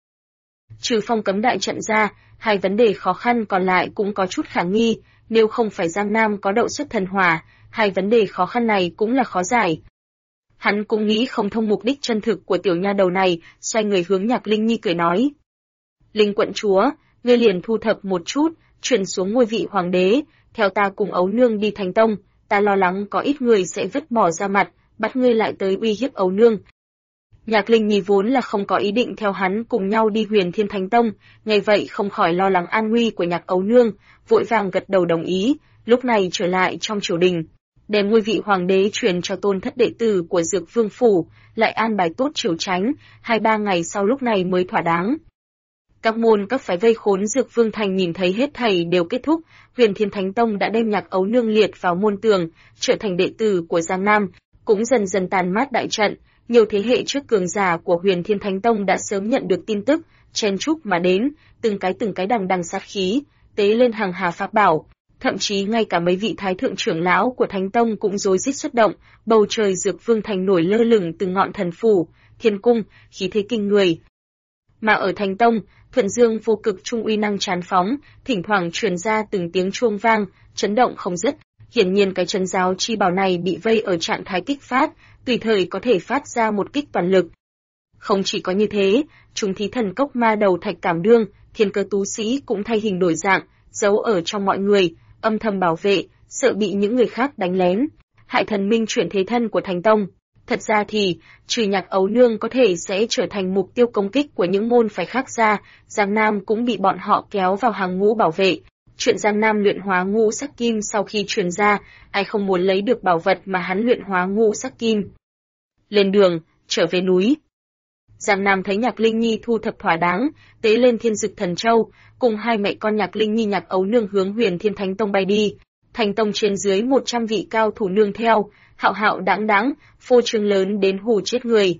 Trừ phong cấm đại trận ra, hai vấn đề khó khăn còn lại cũng có chút khả nghi, nếu không phải Giang Nam có đậu xuất thần hỏa, hai vấn đề khó khăn này cũng là khó giải. Hắn cũng nghĩ không thông mục đích chân thực của tiểu nha đầu này, xoay người hướng Nhạc Linh Nhi cười nói. Linh quận chúa, ngươi liền thu thập một chút, chuyển xuống ngôi vị hoàng đế, theo ta cùng Ấu Nương đi Thành Tông, ta lo lắng có ít người sẽ vứt bỏ ra mặt, bắt ngươi lại tới uy hiếp Ấu Nương. Nhạc Linh Nhi vốn là không có ý định theo hắn cùng nhau đi Huyền Thiên Thánh Tông, nghe vậy không khỏi lo lắng an nguy của Nhạc Ấu Nương, vội vàng gật đầu đồng ý, lúc này trở lại trong triều đình. Đem ngôi vị hoàng đế truyền cho tôn thất đệ tử của Dược Vương Phủ, lại an bài tốt triều tránh, 2-3 ngày sau lúc này mới thỏa đáng. Các môn các phái vây khốn Dược Vương Thành nhìn thấy hết thảy đều kết thúc, Huyền Thiên Thánh Tông đã đem Nhạc Ấu Nương liệt vào môn tường, trở thành đệ tử của Giang Nam, cũng dần dần tàn mát đại trận. Nhiều thế hệ trước cường giả của Huyền Thiên Thánh Tông đã sớm nhận được tin tức, chen chúc mà đến, từng cái đằng đằng sát khí, tế lên hàng hà pháp bảo. Thậm chí ngay cả mấy vị thái thượng trưởng lão của Thánh Tông cũng rối rít xuất động, bầu trời Dược Vương Thành nổi lơ lửng từng ngọn thần phủ, thiên cung, khí thế kinh người. Mà ở Thánh Tông, thuận dương vô cực trung uy năng tràn phóng, thỉnh thoảng truyền ra từng tiếng chuông vang, chấn động không dứt. Hiển nhiên cái trấn giáo chi bảo này bị vây ở trạng thái kích phát, tùy thời có thể phát ra một kích toàn lực. Không chỉ có như thế, chúng thí thần cốc ma đầu Thạch Cảm Đương, thiên cơ tú sĩ cũng thay hình đổi dạng, giấu ở trong mọi người, âm thầm bảo vệ, sợ bị những người khác đánh lén, hại thần minh chuyển thế thân của Thánh Tông. Thật ra thì, trừ Nhạc Ấu Nương có thể sẽ trở thành mục tiêu công kích của những môn phái khác ra, Giang Nam cũng bị bọn họ kéo vào hàng ngũ bảo vệ. Chuyện Giang Nam luyện hóa ngũ sắc kim sau khi truyền ra, ai không muốn lấy được bảo vật mà hắn luyện hóa ngũ sắc kim. Lên đường, trở về núi. Giang Nam thấy Nhạc Linh Nhi thu thập thỏa đáng, tế lên Thiên Dực Thần Châu, cùng hai mẹ con Nhạc Linh Nhi Nhạc Ấu Nương hướng Huyền Thiên Thánh Tông bay đi. Thánh Tông trên dưới 100 vị cao thủ nương theo, hạo hạo đãng đãng, phô trương lớn đến hù chết người.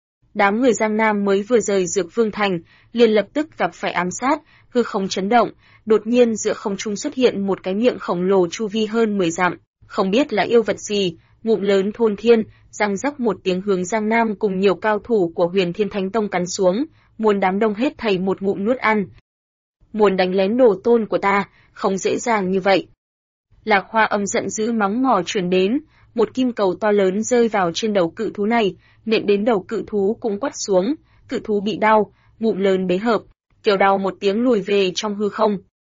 Đám người Giang Nam mới vừa rời Dược Vương Thành, liền lập tức gặp phải ám sát, hư không chấn động, đột nhiên giữa không trung xuất hiện một cái miệng khổng lồ chu vi hơn 10 dặm, không biết là yêu vật gì, ngụm lớn thôn thiên, răng rắc một tiếng hướng Giang Nam cùng nhiều cao thủ của Huyền Thiên Thánh Tông cắn xuống, muốn đám đông hết thảy một ngụm nuốt ăn. Muốn đánh lén đồ tôn của ta, không dễ dàng như vậy. Lạc Hoa âm giận dữ mắng mỏ truyền đến, một kim cầu to lớn rơi vào trên đầu cự thú này, nện đến đầu cự thú cũng quắt xuống, cự thú bị đau, ngụm lớn bế hợp, kêu đau một tiếng lùi về trong hư không.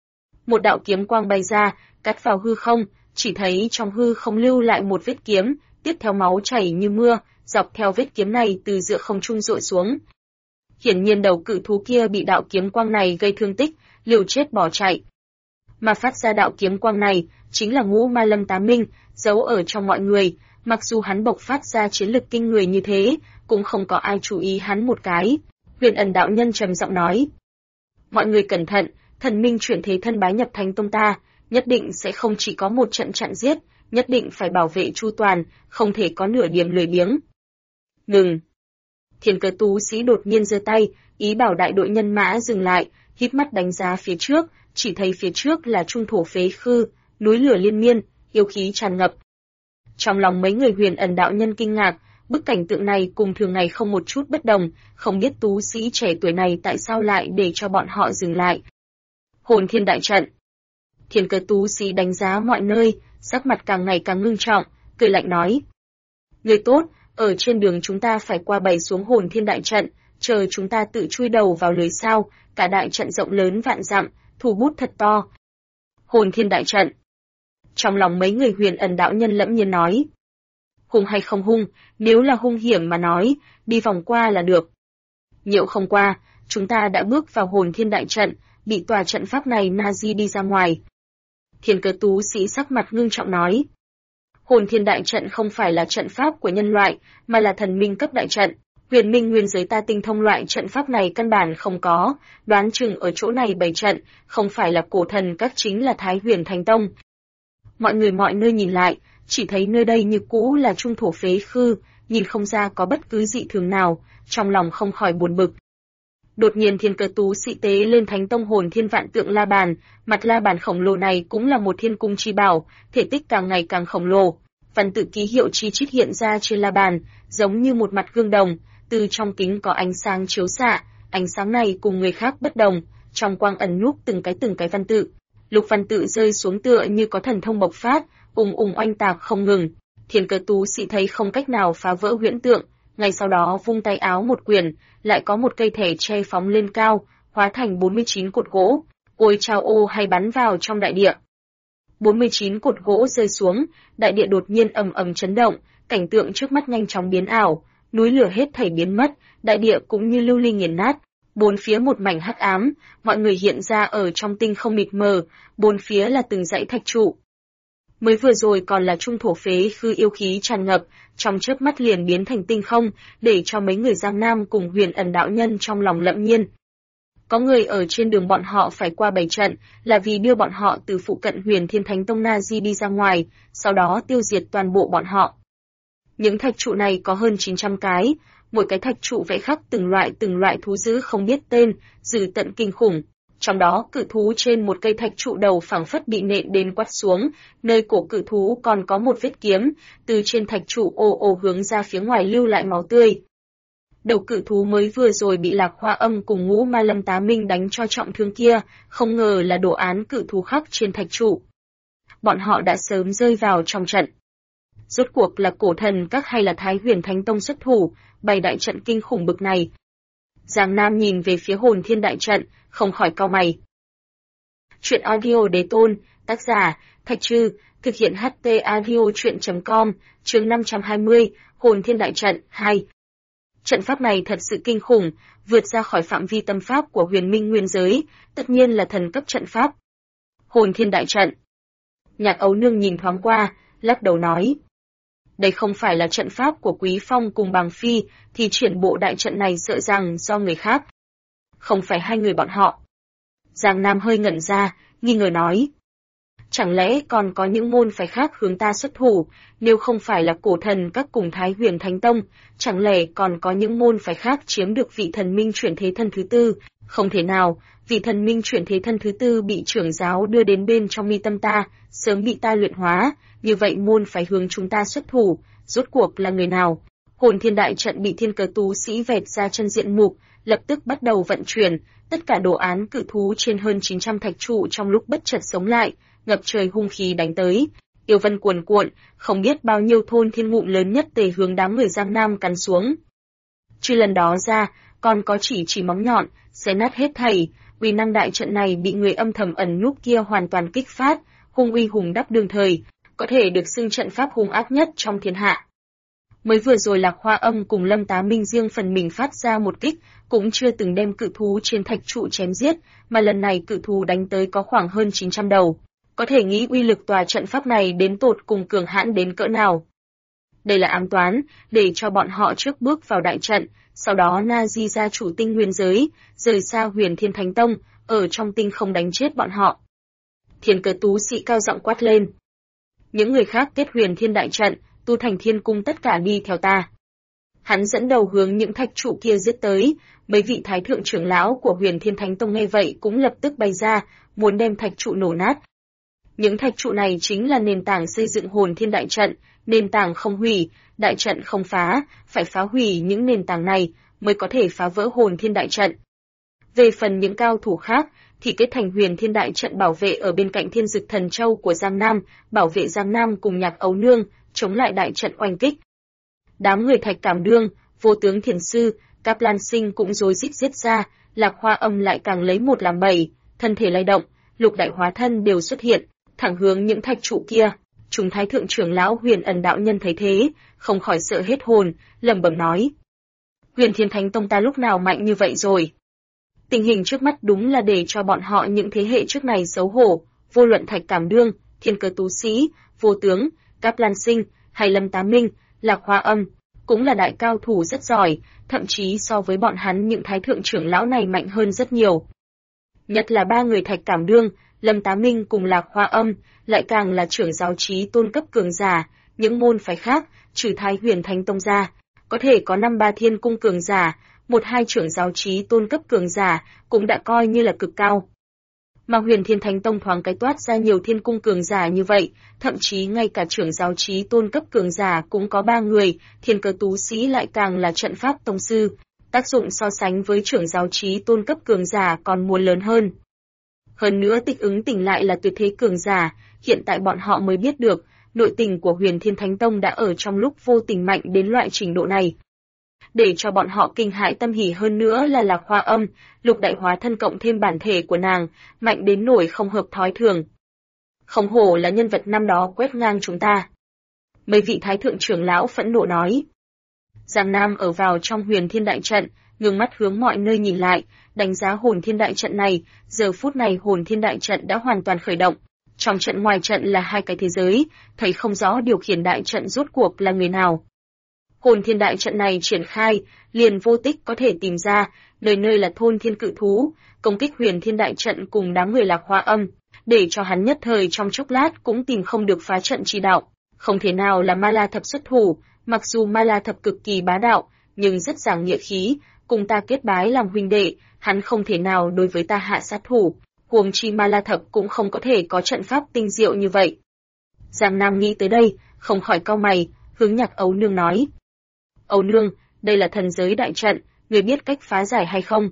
Một đạo kiếm quang bay ra, cắt vào hư không, chỉ thấy trong hư không lưu lại một vết kiếm, tiếp theo máu chảy như mưa, dọc theo vết kiếm này từ giữa không trung dội xuống. Hiển nhiên đầu cự thú kia bị đạo kiếm quang này gây thương tích, liều chết bỏ chạy. Mà phát ra đạo kiếm quang này, chính là Ngũ Ma Lâm Tá Minh, giấu ở trong mọi người, mặc dù hắn bộc phát ra chiến lực kinh người như thế, cũng không có ai chú ý hắn một cái. Huyền Ẩn đạo nhân trầm giọng nói: mọi người cẩn thận, thần minh chuyển thế thân bái nhập Thánh Tông ta, nhất định sẽ không chỉ có một trận chặn giết, nhất định phải bảo vệ chu toàn, không thể có nửa điểm lười biếng. Ngừng! Thiên cơ tú sĩ đột nhiên giơ tay, ý bảo đại đội nhân mã dừng lại, híp mắt đánh giá phía trước, chỉ thấy phía trước là trung thổ phế khư, núi lửa liên miên, yêu khí tràn ngập. Trong lòng mấy người Huyền Ẩn đạo nhân kinh ngạc, bức cảnh tượng này cùng thường ngày không một chút bất đồng, không biết tú sĩ trẻ tuổi này tại sao lại để cho bọn họ dừng lại. Hồn Thiên Đại Trận. Thiên cơ tú sĩ đánh giá mọi nơi, sắc mặt càng ngày càng ngưng trọng, cười lạnh nói: người tốt, ở trên đường chúng ta phải qua bày xuống Hồn Thiên Đại Trận, chờ chúng ta tự chui đầu vào lưới sao, cả đại trận rộng lớn vạn dặm, thủ bút thật to. Hồn Thiên Đại Trận. Trong lòng mấy người Huyền Ẩn đạo nhân lẫm nhiên nói: hung hay không hung, nếu là hung hiểm mà nói, đi vòng qua là được. Nhiễu không qua, chúng ta đã bước vào Hồn Thiên Đại Trận, bị tòa trận pháp này na di đi ra ngoài. Thiên Cơ Tú Sĩ sắc mặt ngưng trọng nói. Hồn Thiên đại trận không phải là trận pháp của nhân loại, mà là thần minh cấp đại trận. Huyền Minh nguyên giới ta tinh thông loại trận pháp này căn bản không có, đoán chừng ở chỗ này bày trận, không phải là cổ thần các chính là Thái Huyền Thánh Tông. Mọi người mọi nơi nhìn lại, chỉ thấy nơi đây như cũ là trung thổ phế khư, nhìn không ra có bất cứ dị thường nào, trong lòng không khỏi buồn bực. Đột nhiên Thiên Cơ Tú Sĩ tế lên Thánh Tông Hồn Thiên Vạn Tượng La Bàn, mặt la bàn khổng lồ này cũng là một thiên cung chi bảo, thể tích càng ngày càng khổng lồ. Văn tự ký hiệu chi chít hiện ra trên la bàn, giống như một mặt gương đồng, từ trong kính có ánh sáng chiếu xạ, ánh sáng này cùng người khác bất đồng, trong quang ẩn núp từng cái văn tự. Lục văn tự rơi xuống tựa như có thần thông bộc phát, oanh tạc không ngừng. Thiên Cơ Tú Sĩ thấy không cách nào phá vỡ huyễn tượng, ngay sau đó vung tay áo một quyền, lại có một cây thẻ tre phóng lên cao, hóa thành 49 cột gỗ, ôi chao ô hay bắn vào trong đại địa. 49 cột gỗ rơi xuống, đại địa đột nhiên ầm ầm chấn động, cảnh tượng trước mắt nhanh chóng biến ảo, núi lửa hết thảy biến mất, đại địa cũng như lưu ly nghiền nát, bốn phía một mảnh hắc ám, mọi người hiện ra ở trong tinh không mịt mờ, bốn phía là từng dãy thạch trụ. Mới vừa rồi còn là trung thổ phế khư yêu khí tràn ngập, trong chớp mắt liền biến thành tinh không, để cho mấy người Giang Nam cùng Huyền Ẩn đạo nhân trong lòng lẫm nhiên. Có người ở trên đường bọn họ phải qua bảy trận, là vì đưa bọn họ từ phụ cận Huyền Thiên Thánh Tông Na Di đi ra ngoài, sau đó tiêu diệt toàn bộ bọn họ. Những thạch trụ này có hơn 900 cái, mỗi cái thạch trụ vẽ khắc từng loại thú dữ không biết tên, dữ tận kinh khủng. Trong đó cự thú trên một cây thạch trụ đầu phẳng phất bị nện đến quắt xuống, nơi cổ cự thú còn có một vết kiếm, từ trên thạch trụ ồ hướng ra phía ngoài lưu lại máu tươi. Đầu cự thú mới vừa rồi bị Lạc Hoa Âm cùng Ngũ Ma Lâm Tá Minh đánh cho trọng thương kia, không ngờ là đồ án cự thú khắc trên thạch trụ. Bọn họ đã sớm rơi vào trong trận. Rốt cuộc là cổ thần các hay là Thái Huyền Thánh Tông xuất thủ, bày đại trận kinh khủng bực này. Giang Nam nhìn về phía Hồn Thiên đại trận, không khỏi cau mày. Chuyện audio đế tôn, tác giả, Thạch Trư, thực hiện HT audio chuyện.com, chương 520, Hồn Thiên đại trận, 2. Trận pháp này thật sự kinh khủng, vượt ra khỏi phạm vi tâm pháp của Huyền Minh nguyên giới, tất nhiên là thần cấp trận pháp. Hồn Thiên đại trận. Nhạc Ấu Nương nhìn thoáng qua, lắc đầu nói. Đây không phải là trận pháp của Quý Phong cùng Bàng Phi, thì triển bộ đại trận này sợ rằng do người khác. Không phải hai người bọn họ. Giang Nam hơi ngẩn ra, nghi ngờ nói. Chẳng lẽ còn có những môn phái khác hướng ta xuất thủ, nếu không phải là cổ thần các cùng Thái Huyền Thánh Tông, chẳng lẽ còn có những môn phái khác chiếm được vị thần minh chuyển thế thân thứ tư? Không thể nào, vị thần minh chuyển thế thân thứ tư bị trưởng giáo đưa đến bên trong mi tâm ta, sớm bị ta luyện hóa, như vậy môn phái hướng chúng ta xuất thủ, rốt cuộc là người nào? Hồn Thiên đại trận bị Thiên Cơ Tú Sĩ vẹt ra chân diện mục, lập tức bắt đầu vận chuyển, tất cả đồ án cự thú trên hơn 900 thạch trụ trong lúc bất chợt sống lại, ngập trời hung khí đánh tới. Yêu vân cuồn cuộn, không biết bao nhiêu thôn thiên ngụm lớn nhất tề hướng đám người Giang Nam cắn xuống. Trừ lần đó ra, còn có chỉ móng nhọn, xé nát hết thảy, uy năng đại trận này bị người âm thầm ẩn núp kia hoàn toàn kích phát, hung uy hùng đắp đương thời, có thể được xưng trận pháp hung ác nhất trong thiên hạ. Mới vừa rồi Lạc Hoa Âm cùng Lâm Tá Minh riêng phần mình phát ra một kích, cũng chưa từng đem cự thú trên thạch trụ chém giết, mà lần này cự thú đánh tới có khoảng hơn 900 đầu. Có thể nghĩ uy lực tòa trận pháp này đến tột cùng cường hãn đến cỡ nào. Đây là ám toán, để cho bọn họ trước bước vào đại trận, sau đó Na Di gia chủ tinh nguyên giới, rời xa Huyền Thiên Thánh Tông, ở trong tinh không đánh chết bọn họ. Thiên Cơ Tú Sĩ cao giọng quát lên. Những người khác kết Huyền Thiên đại trận, tu thành thiên cung tất cả đi theo ta. Hắn dẫn đầu hướng những thạch trụ kia giết tới, mấy vị thái thượng trưởng lão của Huyền Thiên Thánh Tông nghe vậy cũng lập tức bay ra, muốn đem thạch trụ nổ nát. Những thạch trụ này chính là nền tảng xây dựng Hồn Thiên đại trận, nền tảng không hủy, đại trận không phá, phải phá hủy những nền tảng này mới có thể phá vỡ Hồn Thiên đại trận. Về phần những cao thủ khác, thì kết thành Huyền Thiên đại trận bảo vệ ở bên cạnh Thiên Dực Thần Châu của Giang Nam, bảo vệ Giang Nam cùng Nhạc Ấu Nương, chống lại đại trận oanh kích. Đám người Thạch Cảm Đương, Vô Tướng Thiền Sư, Cáp Lan Sinh cũng rối rít giết ra, Lạc Hoa Âm lại càng lấy một làm bảy, thân thể lay động, lục đại hóa thân đều xuất hiện, thẳng hướng những thạch trụ kia. Chúng thái thượng trưởng lão Huyền Ẩn đạo nhân thấy thế, không khỏi sợ hết hồn, lẩm bẩm nói: Huyền Thiên Thánh Tông ta lúc nào mạnh như vậy rồi? Tình hình trước mắt đúng là để cho bọn họ những thế hệ trước này xấu hổ, vô luận Thạch Cảm Đương, Thiên Cơ Tú Sĩ, Vô Tướng, Cáp Lan Sinh hay Lâm Tá Minh, Lạc Hoa Âm, cũng là đại cao thủ rất giỏi, thậm chí so với bọn hắn những thái thượng trưởng lão này mạnh hơn rất nhiều. Nhất là ba người Thạch Cảm Đương, Lâm Tá Minh cùng Lạc Hoa Âm, lại càng là trưởng giáo chí tôn cấp cường giả, những môn phái khác, trừ Thái Huyền Thánh Tông ra, có thể có 5-3 thiên cung cường giả, 1-2 trưởng giáo chí tôn cấp cường giả, cũng đã coi như là cực cao. Mà Huyền Thiên Thánh Tông thoáng cái toát ra nhiều thiên cung cường giả như vậy, thậm chí ngay cả trưởng giáo chí tôn cấp cường giả cũng có 3 người, Thiên Cơ Tú Sĩ lại càng là trận pháp tông sư, tác dụng so sánh với trưởng giáo chí tôn cấp cường giả còn muốn lớn hơn. Hơn nữa Tịch Ứng Tỉnh lại là tuyệt thế cường giả, hiện tại bọn họ mới biết được, nội tình của Huyền Thiên Thánh Tông đã ở trong lúc vô tình mạnh đến loại trình độ này. Để cho bọn họ kinh hãi tâm hỉ hơn nữa là Lạc Hoa Âm, Lục Đại Hóa Thân cộng thêm bản thể của nàng, mạnh đến nỗi không hợp thói thường. Không hổ là nhân vật năm đó quét ngang chúng ta. Mấy vị thái thượng trưởng lão phẫn nộ nói. Giang Nam ở vào trong Huyền Thiên Đại Trận, ngước mắt hướng mọi nơi nhìn lại, đánh giá Hồn Thiên Đại Trận này, giờ phút này Hồn Thiên Đại Trận đã hoàn toàn khởi động. Trong trận ngoài trận là hai cái thế giới, thấy không rõ điều khiển đại trận rốt cuộc là người nào. Hồn Thiên Đại Trận này triển khai, liền vô tích có thể tìm ra, nơi nơi là thôn thiên cự thú, công kích Huyền Thiên Đại Trận cùng đám người Lạc Hoa Âm, để cho hắn nhất thời trong chốc lát cũng tìm không được phá trận chỉ đạo. Không thể nào là Ma La Thập xuất thủ, mặc dù Ma La Thập cực kỳ bá đạo, nhưng rất giảng nghĩa khí, cùng ta kết bái làm huynh đệ, hắn không thể nào đối với ta hạ sát thủ. Huống chi Ma La Thập cũng không có thể có trận pháp tinh diệu như vậy. Giang Nam nghĩ tới đây, không khỏi cau mày, hướng Nhạc Ấu Nương nói. Ấu Nương, đây là thần giới đại trận, người biết cách phá giải hay không?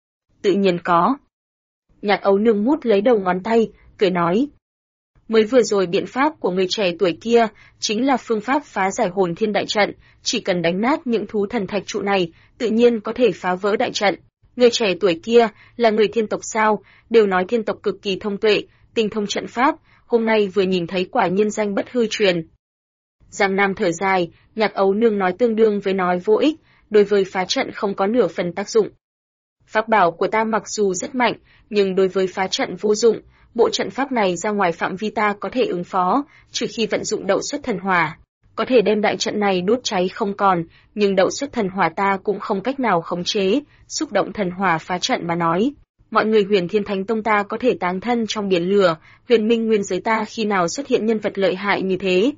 Tự nhiên có. Nhạc Ấu Nương mút lấy đầu ngón tay, cười nói. Mới vừa rồi biện pháp của người trẻ tuổi kia, chính là phương pháp phá giải Hồn Thiên Đại Trận, chỉ cần đánh nát những thú thần thạch trụ này, tự nhiên có thể phá vỡ đại trận. Người trẻ tuổi kia, là người thiên tộc sao, đều nói thiên tộc cực kỳ thông tuệ, tinh thông trận pháp, hôm nay vừa nhìn thấy quả nhiên danh bất hư truyền. Giang Nam thở dài, Nhạc Ấu Nương nói tương đương với nói vô ích, đối với phá trận không có nửa phần tác dụng. Pháp bảo của ta mặc dù rất mạnh, nhưng đối với phá trận vô dụng, bộ trận pháp này ra ngoài phạm vi ta có thể ứng phó, trừ khi vận dụng đậu xuất thần hỏa. Có thể đem đại trận này đốt cháy không còn, nhưng đậu xuất thần hỏa ta cũng không cách nào khống chế, xúc động thần hỏa phá trận mà nói. Mọi người Huyền Thiên Thánh Tông ta có thể táng thân trong biển lửa, Huyền Minh Nguyên giới ta khi nào xuất hiện nhân vật lợi hại như thế.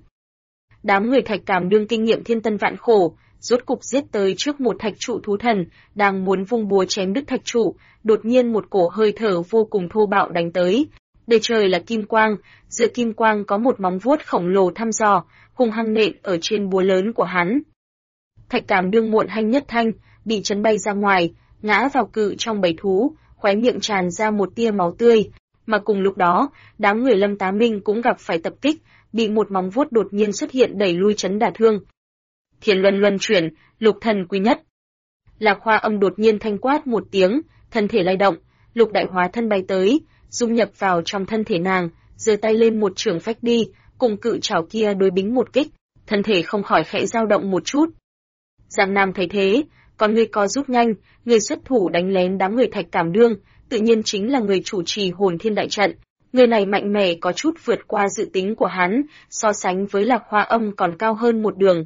Đám người Thạch Cảm Đương kinh nghiệm thiên tân vạn khổ, rốt cục giết tới trước một thạch trụ thú thần, đang muốn vung búa chém đứt thạch trụ, đột nhiên một cổ hơi thở vô cùng thô bạo đánh tới. Đầy trời là kim quang, giữa kim quang có một móng vuốt khổng lồ thăm dò, hung hăng nện ở trên búa lớn của hắn. Thạch Cảm Đương muộn hanh nhất thanh, bị chấn bay ra ngoài, ngã vào cự trong bầy thú, khóe miệng tràn ra một tia máu tươi. Mà cùng lúc đó, đám người Lâm Tá Minh cũng gặp phải tập kích, bị một móng vuốt đột nhiên xuất hiện đẩy lui chấn đả thương. Thiên luân luân chuyển, lục thần quý nhất. Lạc Hoa Âm đột nhiên thanh quát một tiếng, thân thể lay động, Lục Đại Hóa Thân bay tới, dung nhập vào trong thân thể nàng, giơ tay lên một trường phách đi, cùng cự trảo kia đối bính một kích, thân thể không khỏi khẽ dao động một chút. Giang Nam thấy thế, còn người co rút nhanh, người xuất thủ đánh lén đám người Thạch Cảm Đương, tự nhiên chính là người chủ trì Hồn Thiên Đại Trận. Người này mạnh mẽ có chút vượt qua dự tính của hắn, so sánh với Lạc Hoa Âm còn cao hơn một đường.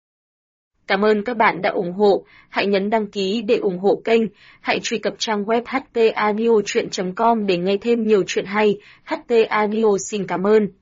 Cảm ơn các bạn đã ủng hộ, hãy nhấn đăng ký để ủng hộ kênh, hãy truy cập trang web htaudio.com để nghe thêm nhiều chuyện hay. HT Audio xin cảm ơn.